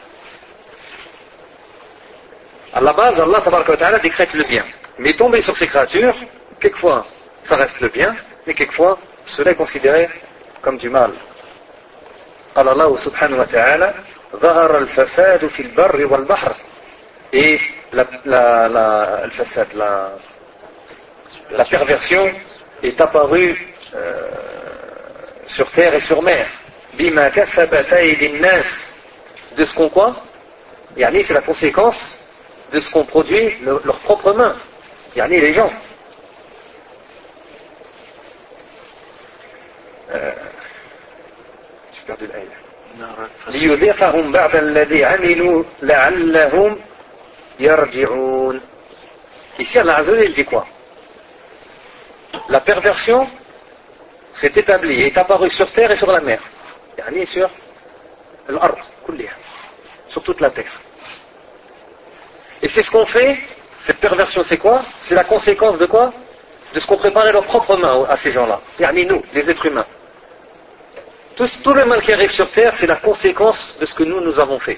À la base, Allah tabaraka wa ta'ala décrète le bien. Mais tomber sur ces créatures, quelquefois ça reste le bien, mais quelquefois cela est considéré comme du mal. قال الله سبحانه وتعالى ظهر الفساد في البر والبحر. Et la, la, la, la, la perversion est apparue euh, sur terre et sur mer. Bima kasabat aydin nas. De ce qu'on quoi? Yani c'est la conséquence de ce qu'on produit le, leurs propres mains. Yani les gens. Euh, j'ai perdu l'aide. ليذيقهم بعض الذي عملوا لعلهم يرجعون. Ici Allah Azza wa Jalla dit quoi? La perversion s'est établie et est apparue sur terre et sur la mer. Yani sur l'ard, sur toute la terre. Et c'est ce qu'on fait. Cette perversion c'est quoi? C'est la conséquence de quoi? De ce qu'on préparait leurs propres mains à ces gens-là. Yani nous, les êtres humains. Tout, tout le mal qui arrive sur terre, c'est la conséquence de ce que nous, nous avons fait.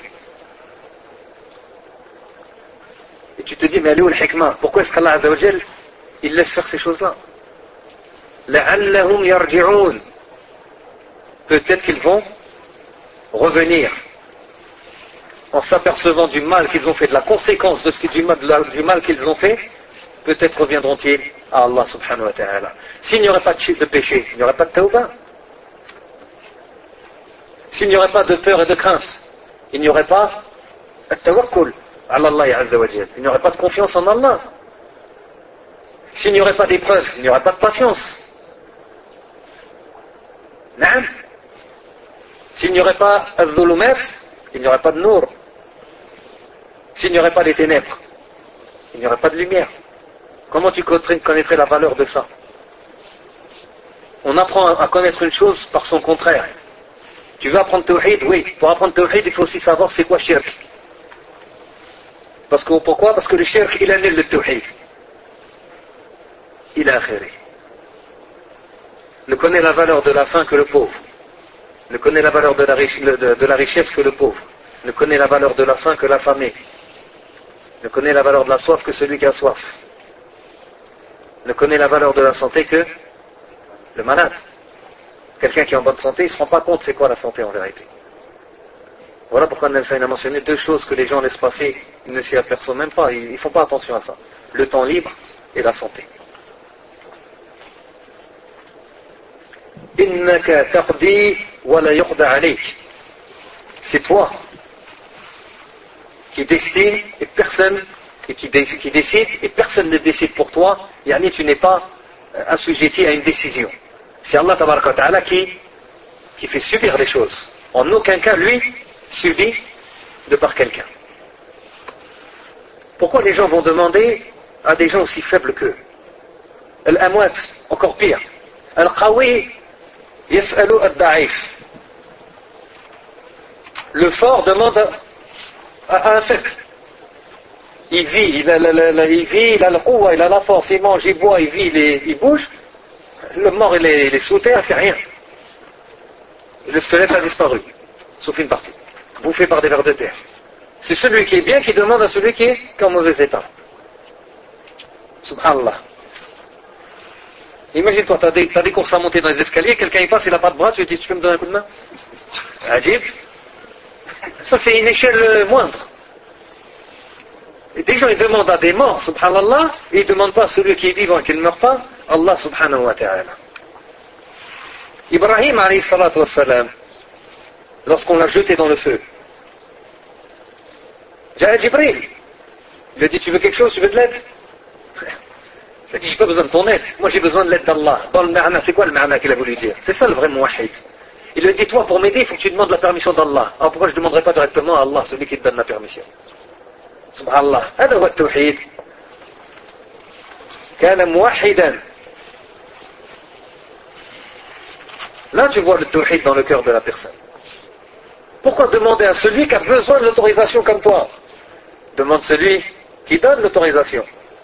Et tu te dis, mais allez où le hikmah? Pourquoi est-ce qu'Allah Azza wa Jal, il laisse faire ces choses-là? لَعَلَّهُمْ يَرْجِعُونَ. Peut-être qu'ils vont revenir en s'apercevant du mal qu'ils ont fait, de la conséquence de ce qui, du, mal, du mal qu'ils ont fait. Peut-être reviendront-ils à Allah subhanahu wa ta'ala. S'il n'y aurait pas de péché, il n'y aurait pas de tawbah. S'il n'y aurait pas de peur et de crainte, il n'y aurait pas de tawakkul ala Allah Azza wa Jalla. Il n'y aurait pas de confiance en Allah. S'il n'y aurait pas d'épreuve, il n'y aurait pas de patience. Naam. S'il n'y aurait pas az-zulumat, il n'y aurait pas de nour. S'il n'y aurait pas des ténèbres, il n'y aurait pas de lumière. Comment tu connaîtrais la valeur de ça? On apprend à connaître une chose par son contraire. Tu veux apprendre Tawhid? Oui. Pour apprendre Tawhid, il faut aussi savoir c'est quoi Shirk. Parce que, pourquoi? Parce que le Shirk, il annule le Tawhid. Il a akhiri. Ne connaît la valeur de la faim que le pauvre. Ne connaît la valeur de la, riche, de, de la richesse que le pauvre. Ne connaît la valeur de la faim que l'affamé. Ne connaît la valeur de la soif que celui qui a soif. Ne connaît la valeur de la santé que le malade. Quelqu'un qui est en bonne santé, il ne se rend pas compte c'est quoi la santé en vérité. Voilà pourquoi Nelson a mentionné deux choses que les gens laissent passer, ils ne s'y aperçoivent même pas, ils ne font pas attention à ça. Le temps libre et la santé. Innaka taqdi wa la yuqda alayk. C'est toi qui destine et personne et qui, dé, qui décide et personne ne décide pour toi. Yani tu n'es pas assujetti à une décision. C'est Allah tabaraka wa ta'ala qui, qui fait subir les choses. En aucun cas, lui, subit de par quelqu'un. Pourquoi les gens vont demander à des gens aussi faibles qu'eux? Al-amwat, encore pire. Al-qawi, yas'alu ad-da'if. Le fort demande à, à un faible. Il vit, il a, la, la, la, il vit, il a le quwa, il a la force, il mange, il boit, il vit, il, est, il bouge. Le mort, il est, il est sous terre, il fait rien. Le squelette a disparu, sauf une partie, bouffé par des vers de terre. C'est celui qui est bien qui demande à celui qui est en mauvais état. Subhanallah. Imagine-toi, tu as des, des courses à monter dans les escaliers, quelqu'un y passe, il n'a pas de bras, tu lui dis, tu peux me donner un coup de main? Adib. Ça, c'est une échelle moindre. Et des gens, ils demandent à des morts, subhanallah, et ils ne demandent pas à celui qui est vivant et qui ne meurt pas, Allah subhanahu wa ta'ala. Ibrahim alayhi salatu wassalam, lorsqu'on l'a jeté dans le feu, Ja'a Jibril, il lui a dit, tu veux quelque chose, tu veux de l'aide? Il a dit, j'ai pas besoin de ton aide, moi j'ai besoin de l'aide d'Allah. Dans le ma'na, c'est quoi le ma'na qu'il a voulu dire? C'est ça le vrai muwahhid. Il lui a dit, toi pour m'aider, il faut que tu demandes la permission d'Allah. Alors pourquoi je ne demanderai pas directement à Allah, celui qui te donne la permission? Subhanallah, هذا هو التوحيد. كان موحدا. Là tu vois le tawhid dans le cœur de la personne. Pourquoi demander à celui qui a besoin de l'autorisation comme toi? Demande celui qui donne l'autorisation.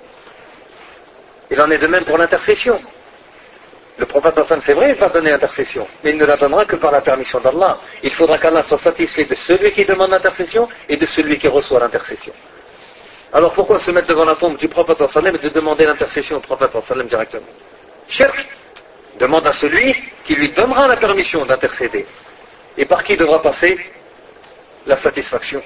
Il en est de même pour l'intercession. Le prophète Hassan, c'est vrai, il va donner l'intercession, mais il ne la donnera que par la permission d'Allah. Il faudra qu'Allah soit satisfait de celui qui demande l'intercession et de celui qui reçoit l'intercession. Alors pourquoi se mettre devant la tombe du prophète Hassan et de demander l'intercession au prophète Hassan directement? Shirk. Demande à celui qui lui donnera la permission d'intercéder. Et par qui devra passer la satisfaction.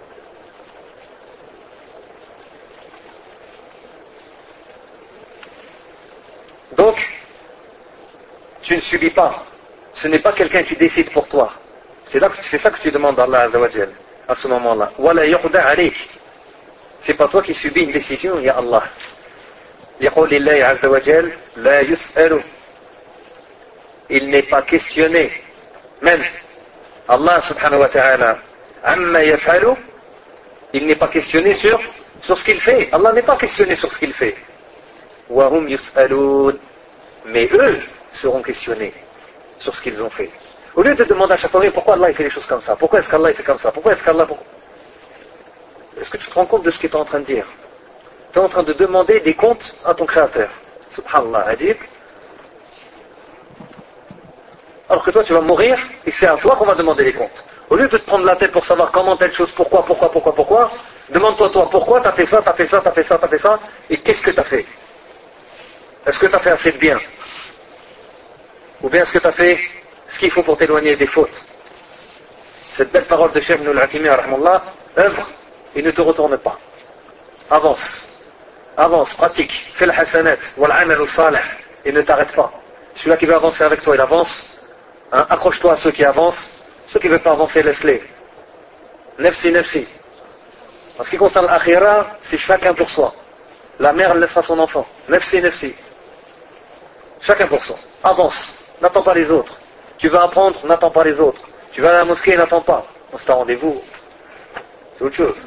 Donc, tu ne subis pas. Ce n'est pas quelqu'un qui décide pour toi. C'est, là, c'est ça que tu demandes à Allah Azza wa Jal à ce moment-là. Wala yuqda alayk. C'est pas toi qui subis une décision, ya Allah. Yaqul lillahi Azza wa Jal, la yus'alu. Il n'est pas questionné. Même Allah subhanahu wa ta'ala, amma yaf'alu, il n'est pas questionné sur, sur ce qu'il fait. Allah n'est pas questionné sur ce qu'il fait. Wa hum yus'alun. Mais eux seront questionnés sur ce qu'ils ont fait. Au lieu de demander à chaque fois pourquoi Allah fait les choses comme ça, pourquoi est-ce qu'Allah fait comme ça, pourquoi est-ce qu'Allah... Pourquoi... Est-ce que tu te rends compte de ce qu'il est en train de dire? Tu es en train de demander des comptes à ton Créateur. Subhanallah, adib. Alors que toi tu vas mourir et c'est à toi qu'on va demander les comptes. Au lieu de te prendre la tête pour savoir comment telle chose, pourquoi, pourquoi, pourquoi, pourquoi, demande-toi toi pourquoi t'as fait ça, t'as fait ça, t'as fait ça, t'as fait ça, et qu'est-ce que t'as fait? Est-ce que t'as fait assez de bien? Ou bien est-ce que tu as fait ce qu'il faut pour t'éloigner des fautes? Cette belle parole de Cheikh Ibn al-Atimi, rahmallah, œuvre et ne te retourne pas. Avance. Avance, pratique. Fais le hasanat, wal amal au salih, et ne t'arrête pas. Celui-là qui veut avancer avec toi, il avance. Hein, accroche-toi à ceux qui avancent. Ceux qui ne veulent pas avancer, laisse-les. Nefsi, nefsi. En ce qui concerne l'akhira, c'est chacun pour soi. La mère laissera son enfant. Nefsi, nefsi. Chacun pour soi. Avance. N'attends pas les autres. Tu vas apprendre, n'attends pas les autres. Tu vas à la mosquée, n'attends pas. On se t'a rendez-vous. C'est autre chose.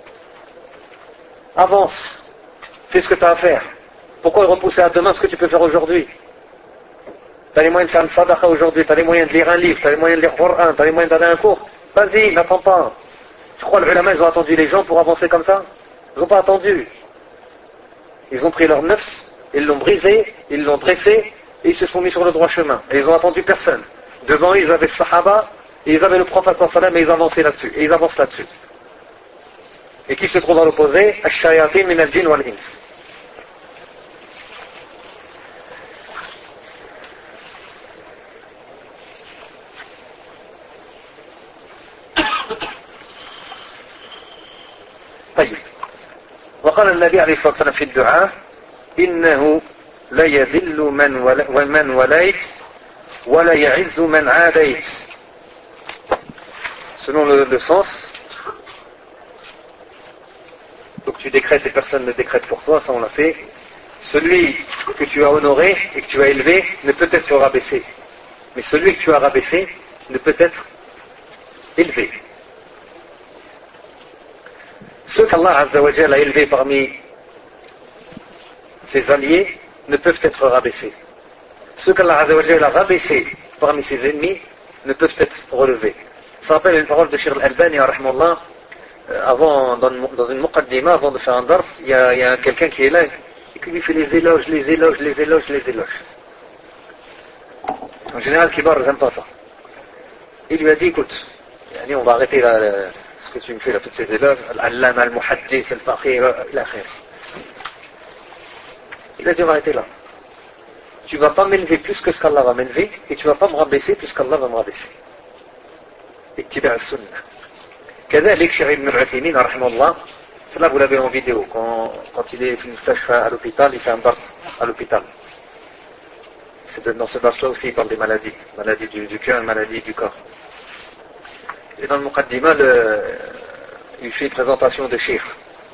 Avance. Fais ce que tu as à faire. Pourquoi repousser à demain ce que tu peux faire aujourd'hui? Tu as les moyens de faire une sadaqa aujourd'hui, tu as les moyens de lire un livre, tu as les moyens de lire le Coran, tu as les moyens d'aller à un cours. Vas-y, n'attends pas. Tu crois que les ulama, ils ont attendu les gens pour avancer comme ça? Ils n'ont pas attendu. Ils ont pris leur nefs, ils l'ont brisé, ils l'ont dressé, et ils se sont mis sur le droit chemin. Et ils ont attendu personne. Devant eux, ils avaient le Sahaba, et ils avaient le prophète sallallahu alayhi wa sallam, et ils avançaient là-dessus. Et ils avancent là-dessus. Et qui se trouve à l'opposé? Ash-shayatin min al-jinn wal-ins. طيب وقال النبي عليه الصلاة والسلام في الدعاء إنه لا يذل من ومن وليت ولا يعز من عاديت. Selon le, le sens, donc tu décrètes et personne ne décrète pour toi, ça on l'a fait. Celui que tu as honoré et que tu as élevé ne peut être rabaissé, mais celui que tu as rabaissé ne peut être élevé. Ceux qu'Allah Azza wa Jalla a élevés parmi ses alliés ne peuvent être rabaissés. Ceux qu'Allah Azza wa Jalla a rabaissés parmi ses ennemis ne peuvent être relevés. Ça rappelle une parole de Cheikh Al-Albani, rahimahullah, avant, dans, dans une muqaddima, avant de faire un dars, il y a, il y a quelqu'un qui est là et qui lui fait les éloges, les éloges, les éloges, les éloges. En général, Kibar n'aime pas ça. Il lui a dit, écoute, on va arrêter là, ce que tu me fais là, toutes ces éloges, Al-Allama, Al-Muhaddis, Al-Faqih, Al-Akhir. Il a dit, on va arrêter là. Tu ne vas pas m'élever plus que ce qu'Allah va m'élever, et tu ne vas pas me rabaisser plus qu'Allah va me rabaisser. اتباع السنة. كذلك شيخ ابن العثيمين رحمه الله, cela vous l'avez en vidéo, quand, quand il est à l'hôpital, il fait un dars à l'hôpital. C'est dans ce dars-là aussi, il parle des maladies, maladies du, du cœur et maladies du corps. Et dans le Muqaddima, le, il fait une présentation de Cheikh.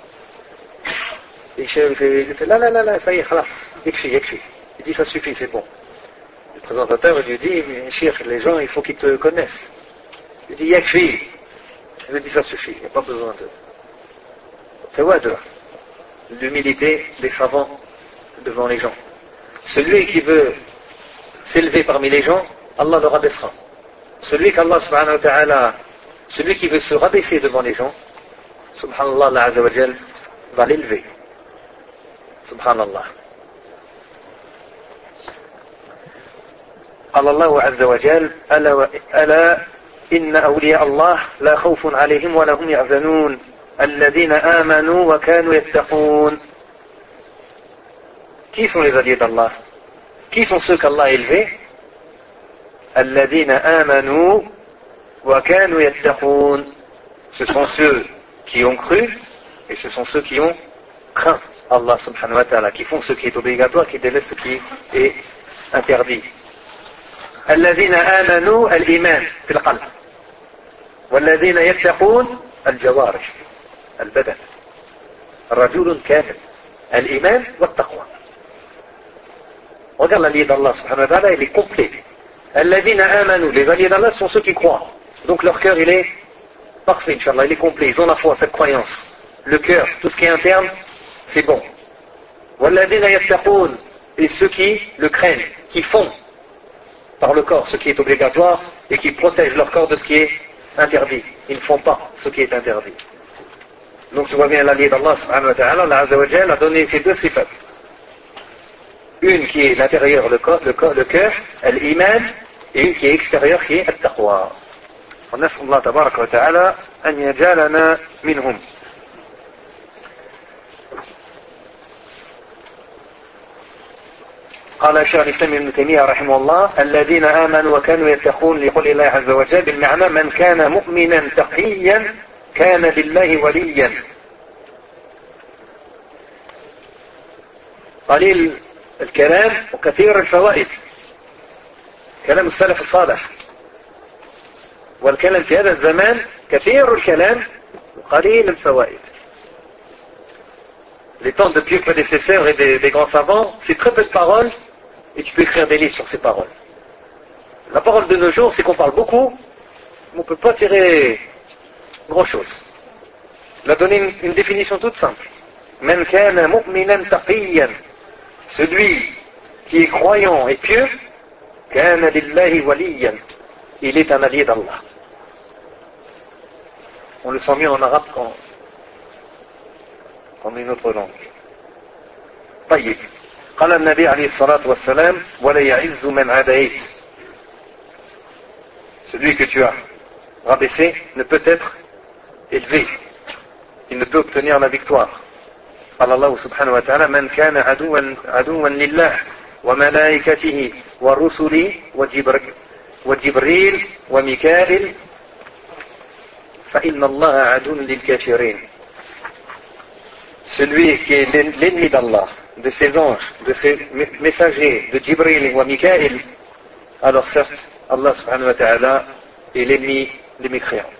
Et Cheikh, il fait, il fait là, là, là, là, ça y est, khalas, yakfi, yakfi. Il dit, ça suffit, c'est bon. Le présentateur, il lui dit, mais Cheikh, les gens, il faut qu'ils te connaissent. Il dit, yakfi. Il lui dit, ça suffit, il n'y a pas besoin de... Tawadu, l'humilité des savants devant les gens. Celui qui veut s'élever parmi les gens, Allah le rabaissera. Celui qu'Allah subhanahu wa ta'ala, celui qui veut se rabaisser devant les gens, subhanallah, Allah azza wa jal, va l'élever. Subhanallah. قال الله عز وجل ألا, ألا إن أولياء الله لا خوف عليهم ولا هم يحزنون الذين آمنوا وكانوا يتقون. Qui sont les alliés d'Allah? Qui sont ceux qu'Allah a élevés? الذين آمنوا وكانوا يتقون. Ce sont ceux qui ont cru et ce sont ceux qui ont craint Allah subhanahu wa ta'ala, qui font ce qui est obligatoire, qui délaissent ce qui est interdit. الذين آمنوا الإيمان في القلب والذين يتقون الجوارح البدن. رجل كامل الإيمان والتقوى. Regarde l'allié d'Allah subhanahu wa ta'ala, il est complet. الذين آمنوا, les alliés d'Allah sont ceux qui croient. Donc leur cœur il est parfait, Inch'Allah, il est complet. Ils ont la foi, cette croyance. Le cœur, tout ce qui est interne, c'est bon. والذين يتقون, et ceux qui le craignent, qui font par le corps ce qui est obligatoire et qui protègent leur corps de ce qui est interdit. Ils ne font pas ce qui est interdit. Donc tu vois bien l'allié d'Allah subhanahu wa ta'ala, Allah azza wa jalla a donné ces deux sifat. Une qui est l'intérieur, le corps, le corps, le cœur, l'iman, et une qui est extérieure, qui est al-taqwa. ونسأل الله تبارك وتعالى أن يجعلنا منهم. قال شيخ الإسلام ابن تيمية رحمه الله الذين آمنوا وكانوا يتقون لقول الله عز وجل بالمعنى من كان مؤمنا تقيا كان لله وليا. قليل الكلام وكثير الفوائد. كلام السلف الصالح. والكلام في هذا الزمان كثير الكلام وقليل الفوائد. Les temps de pieux prédécesseurs et des, des grands savants, c'est très peu de paroles et tu peux écrire des livres sur ces paroles. La parole de nos jours, c'est qu'on parle beaucoup, mais on ne peut pas tirer grand chose. Il a donné une, une définition toute simple. Man kana mu'minan taqiyyan, celui qui est croyant et pieux, Kana lillahi waliyan. Il est un allié d'Allah. On le sent mieux en arabe qu'en, qu'en une autre langue. طيب. قال النبي عليه الصلاة والسلام ولا يعز من عاديت. Celui que tu as rabaissé ne peut être élevé. Il ne peut obtenir la victoire. قال الله سبحانه وتعالى من كان عدوا عدوا لله وملائكته ورسله وجبر وجبريل وميكائيل فإن الله عدو للكافرين. Celui qui est l'ennemi d'Allah, de ses anges, de ses messagers, de Jibril et Mikaël, alors certes, Allah subhanahu wa ta'ala est l'ennemi des mécréants.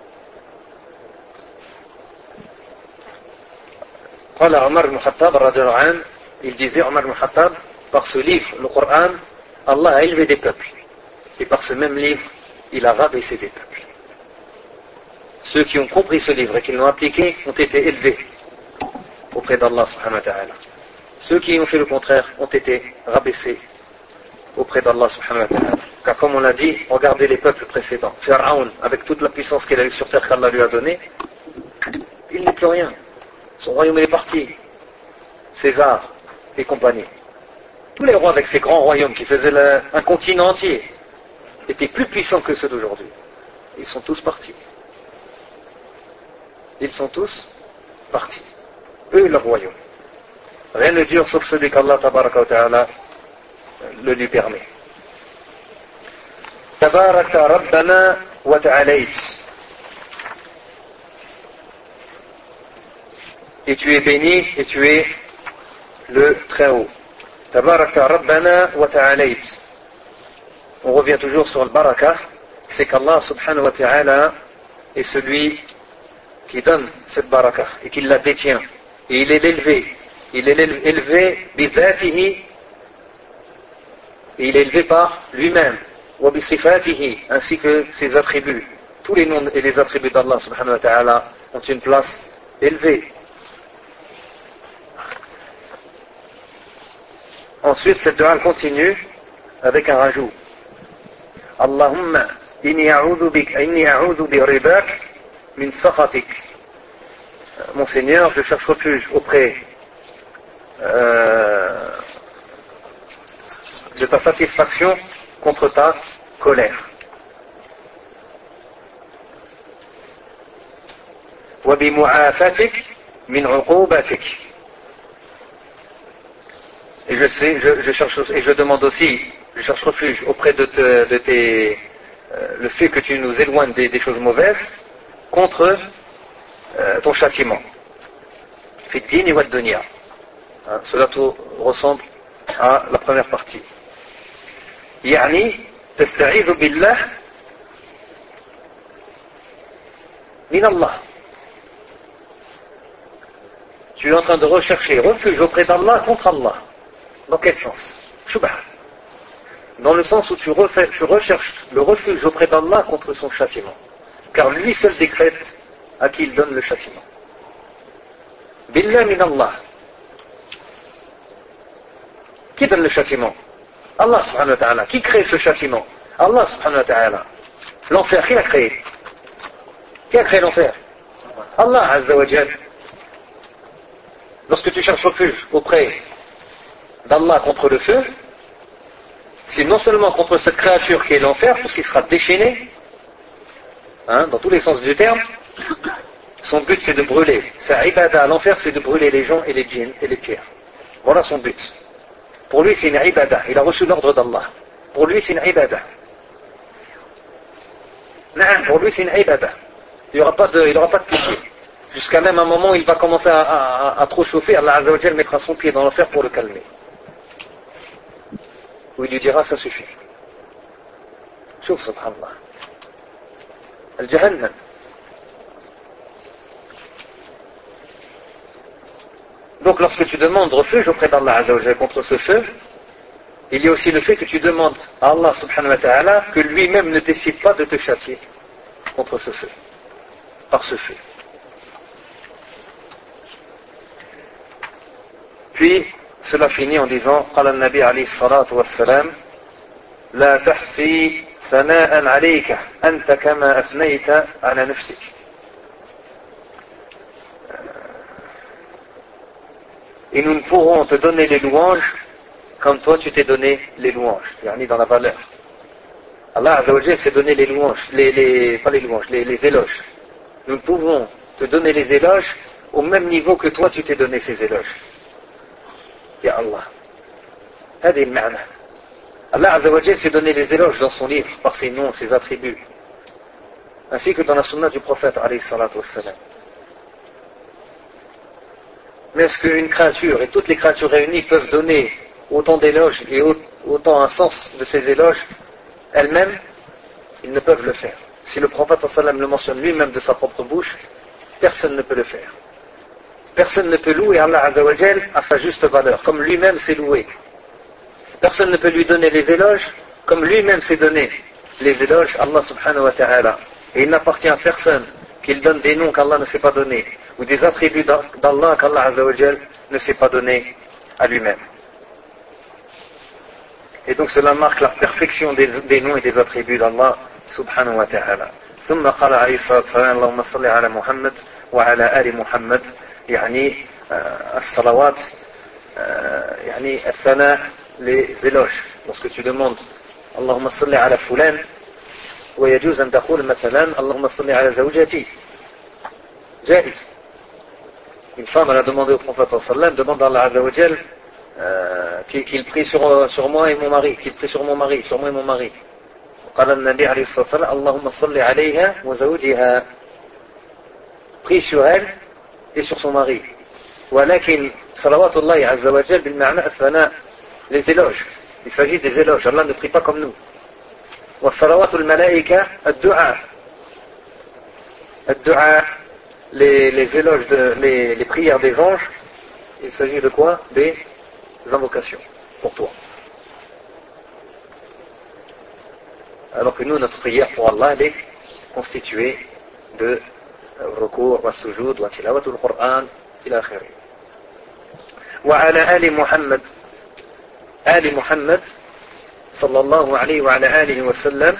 قال عمر بن الخطاب رضي الله عنه, il disait Omar ibn Khattab, par ce livre, le Coran, Allah a élevé des peuples. Et par ce même livre, il a rabaissé des peuples. Ceux qui ont compris ce livre et qui l'ont appliqué ont été élevés auprès d'Allah subhanahu wa ta'ala. Ceux qui ont fait le contraire ont été rabaissés auprès d'Allah subhanahu wa ta'ala. Car comme on l'a dit, regardez les peuples précédents. Pharaon, avec toute la puissance qu'il a eu sur terre qu'Allah lui a donnée, il n'est plus rien. Son royaume est parti. César et compagnie. Tous les rois avec ces grands royaumes qui faisaient le, un continent entier étaient plus puissants que ceux d'aujourd'hui. Ils sont tous partis. Ils sont tous partis. Eux, leur royaume. Rien ne dure sauf celui qu'Allah tabaraka wa ta'ala le lui permet. Tabaraka rabbana wa ta'alayt. Et tu es béni et tu es le très haut. Tabaraka rabbana wa ta'alayt. On revient toujours sur le baraka, c'est qu'Allah subhanahu wa ta'ala est celui qui donne cette baraka et qui la détient. Et il est l'élevé. Il est élevé bidhatihi, et il est élevé par lui-même, wa bisifatihi, ainsi que ses attributs. Tous les noms et les attributs d'Allah subhanahu wa ta'ala ont une place élevée. Ensuite, cette dua continue avec un rajout. Allahumma inni a'udhu bik, inni a'udhu bi ridak min sakhatik. Mon Seigneur, je cherche refuge auprès euh, de ta satisfaction contre ta colère. Wa bi mu'afatik min 'uqubatik. Et je sais, je, je cherche et je demande aussi, je cherche refuge auprès de, te, de tes, euh, le fait que tu nous éloignes des, des choses mauvaises contre euh, ton châtiment. Fi din wa dunya. Hein, cela tout ressemble à la première partie. Yani tasta'idhu billah min Allah. Tu es en train de rechercher refuge auprès d'Allah contre Allah. Dans quel sens? Shubha. Dans le sens où tu, refais, tu recherches le refuge auprès d'Allah contre son châtiment. Car lui seul décrète à qui il donne le châtiment. Billah min Allah. Qui donne le châtiment? Allah subhanahu wa ta'ala. Qui crée ce châtiment? Allah subhanahu wa ta'ala. L'enfer, qui l'a créé? Qui a créé l'enfer? Allah azza wa jal. Lorsque tu cherches refuge auprès d'Allah contre le feu, c'est non seulement contre cette créature qui est l'enfer, puisqu'il sera déchaîné, hein, dans tous les sens du terme, son but c'est de brûler. Sa ibada, l'enfer c'est de brûler les gens et les djinns et les pierres. Voilà son but. Pour lui c'est une ibada, il a reçu l'ordre d'Allah. Pour lui c'est une ibada. Non, pour lui c'est une ibada. Il n'y aura pas de, il aura pas de pitié. Jusqu'à même un moment où il va commencer à, à, à trop chauffer, Allah Azza wa Jal mettra son pied dans l'enfer pour le calmer. Où il lui dira ça suffit. Chouf, subhanallah. Al-Jahannam. Donc lorsque tu demandes refuge auprès d'Allah Azza wa Jal contre ce feu, il y a aussi le fait que tu demandes à Allah subhanahu wa ta'ala que lui-même ne décide pas de te châtier contre ce feu. Par ce feu. Puis, cela finit en disant, قال النبي عليه الصلاة والسلام, لا تحصي ثناء عليك أنت كما أثنيت على نفسك. Et nous ne pourrons te donner les louanges comme toi tu t'es donné les louanges, yani dans la valeur. Allah Azza wa Jalla s'est donné les louanges, les, les, pas les louanges, les, les éloges. Nous pouvons te donner les éloges au même niveau que toi tu t'es donné ces éloges. Ya Allah. هذه المعنى. Allah Azza wa Jalla s'est donné les éloges dans son livre par ses noms, ses attributs, ainsi que dans la sunna du prophète alayhi salatu wassalam. Mais est-ce qu'une créature et toutes les créatures réunies peuvent donner autant d'éloges et autant un sens de ces éloges elles-mêmes? Ils ne peuvent le faire. Si le prophète sallallahu alayhi wa sallam le mentionne lui-même de sa propre bouche, personne ne peut le faire. Personne ne peut louer Allah Azza wa Jalla à sa juste valeur, comme lui-même s'est loué. Personne ne peut lui donner les éloges comme lui-même s'est donné les éloges, Allah subhanahu wa ta'ala. Et il n'appartient à personne qu'il donne des noms qu'Allah ne s'est pas donnés, ou des attributs d'Allah qu'Allah Azza wa Jalla ne s'est pas donné à lui-même. Et donc cela marque la perfection des, des noms et des attributs d'Allah subhanahu wa ta'ala. ثم قال عليه الصلاة والسلام اللهم صل على محمد وعلى آل محمد يعني الصلوات يعني الثناء les éloges. Lorsque tu demandes اللهم صل على فلان ويجوز أن تقول مثلا اللهم صل على زوجتي جائز. Une femme elle a demandé au prophète sallallahu alayhi wa sallam, demande à Allah Azza wa Jal euh, qu'il, qu'il prie sur, sur moi et mon mari, qu'il prie sur mon mari, sur moi et mon mari. قال النبي عليه الصلاة والسلام اللهم صل عليها وزوجها. Prie sur elle et sur son mari. ولكن صلوات الله عز وجل بالمعنى الثناء, les éloges. Il s'agit des éloges. Allah ne prie pas comme nous. والصلوات الملائكة الدعاء. الدعاء, les, les éloges, de, les, les prières des anges. Il s'agit de quoi? Des invocations pour toi. Alors que nous, notre prière pour Allah, elle est constituée de recours, wa sujud, wa tilawatul Qur'an, ila akhiri. Wa ala ali Muhammad, ali Muhammad, sallallahu alayhi wa ala alihi wa sallam.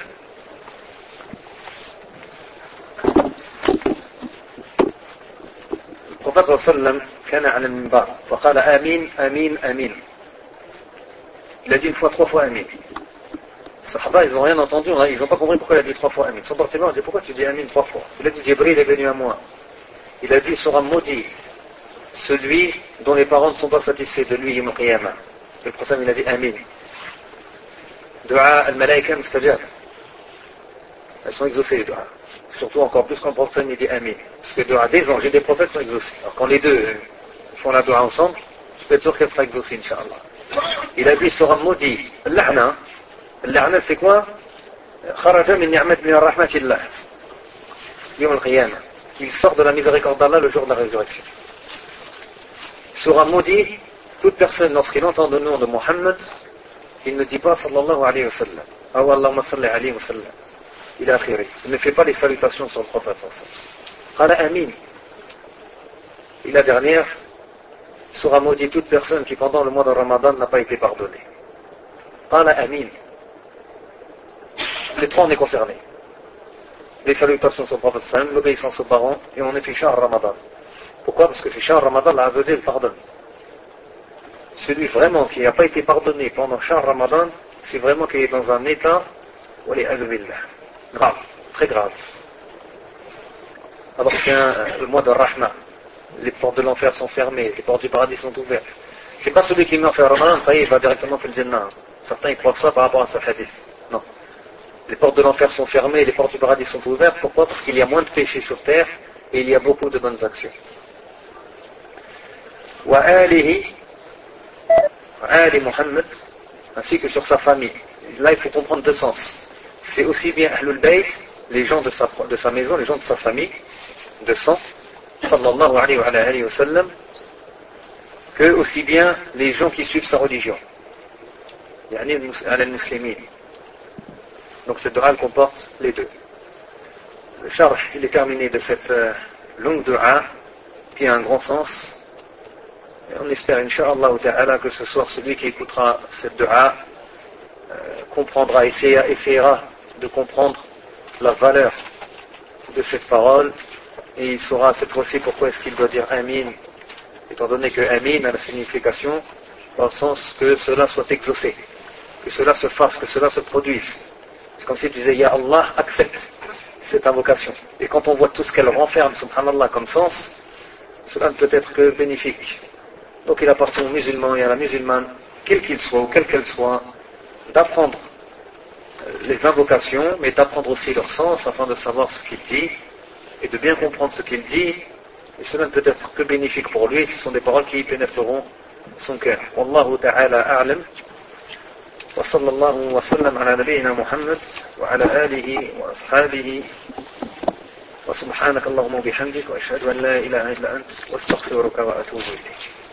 Le prophète sallallahu alayhi wa sallam, kana ala al-minbar, wa qala amin, amin, amin. Il a dit une fois, trois fois amin. Les Sahaba, ils n'ont rien entendu, ils n'ont pas compris pourquoi il a dit trois fois amin. Ils sont partis loin, ils ont dit pourquoi tu dis amin trois fois? Il a dit Jibril est venu à moi. Il a dit sera maudit celui dont les parents ne sont pas satisfaits de lui, Yom al-Qiyamah. Et le prophète il a dit amin. Dua al-malaika mustajab. Elles sont exaucées les dua. Surtout encore plus quand le prophète il dit amin. Parce que les dua des anges et des prophètes sont exaucés. Alors quand les deux font la dua ensemble, je peux être sûr qu'elle sera exaucée, Inch'Allah. Il a dit sera maudit. L'a'na. L'a'na c'est quoi? Kharaja min ni'mat min rahmatillah. Yom al-Qiyamah. Il sort de la miséricorde d'Allah le jour de la résurrection. Sera maudit toute personne lorsqu'il entend le nom de Muhammad, il ne dit pas sallallahu alayhi wa sallam. Aw Allahumma salli alayhi wa sallam. Il a akhiri. Il ne fait pas les salutations sur le prophète sallallahu alayhi wa sallam. Qala amin. Et la dernière, sera maudit toute personne qui pendant le mois de Ramadan n'a pas été pardonnée. Qala amin. Les trois on est concernés. Les salutations sur le prophète sallam, l'obéissance aux parents, et on est fi shahr Ramadan. Pourquoi? Parce que fi shahr Ramadan, Allah Azza wa Jalla pardonne. Celui vraiment qui n'a pas été pardonné pendant shahr Ramadan, c'est vraiment qu'il est dans un état, grave, très grave. Alors que le mois de Rahma, les portes de l'enfer sont fermées, les portes du paradis sont ouvertes. C'est pas celui qui meurt faire Ramadan, ça y est, il va directement faire le Jannah. Certains ils croient ça par rapport à ce hadith. Non. Les portes de l'enfer sont fermées, les portes du paradis sont ouvertes. Pourquoi? Parce qu'il y a moins de péchés sur terre et il y a beaucoup de bonnes actions. Wa alihi, Ali Muhammad, ainsi que sur sa famille. Là, il faut comprendre deux sens. C'est aussi bien Ahlul Bayt, les gens de sa, de sa maison, les gens de sa famille, de sang, sallallahu alayhi wa alayhi wa sallam, que aussi bien les gens qui suivent sa religion. Yani al-Muslimin. Donc cette dua comporte les deux. Le charh, il est terminé de cette euh, longue dua qui a un grand sens. Et on espère, Inch'Allah ta'ala, que ce soir, celui qui écoutera cette dua euh, comprendra, essaiera, essaiera de comprendre la valeur de cette parole, et il saura cette fois-ci pourquoi est-ce qu'il doit dire Amin, étant donné que Amin a la signification dans le sens que cela soit exaucé, que cela se fasse, que cela se produise. C'est comme si tu disais, Ya Allah, accepte cette invocation. Et quand on voit tout ce qu'elle renferme, subhanallah, comme sens, cela ne peut être que bénéfique. Donc il appartient aux musulmans et à la musulmane, quel qu'il soit ou quelle qu'elle soit, d'apprendre les invocations, mais d'apprendre aussi leur sens afin de savoir ce qu'il dit et de bien comprendre ce qu'il dit. Et cela ne peut être que bénéfique pour lui, ce sont des paroles qui pénétreront son cœur. Wallahu ta'ala a'lam. وصلى الله وسلم على نبينا محمد وعلى آله وأصحابه وسبحانك اللهم وبحمدك وأشهد أن لا إله إلا أنت واستغفرك وأتوب إليك.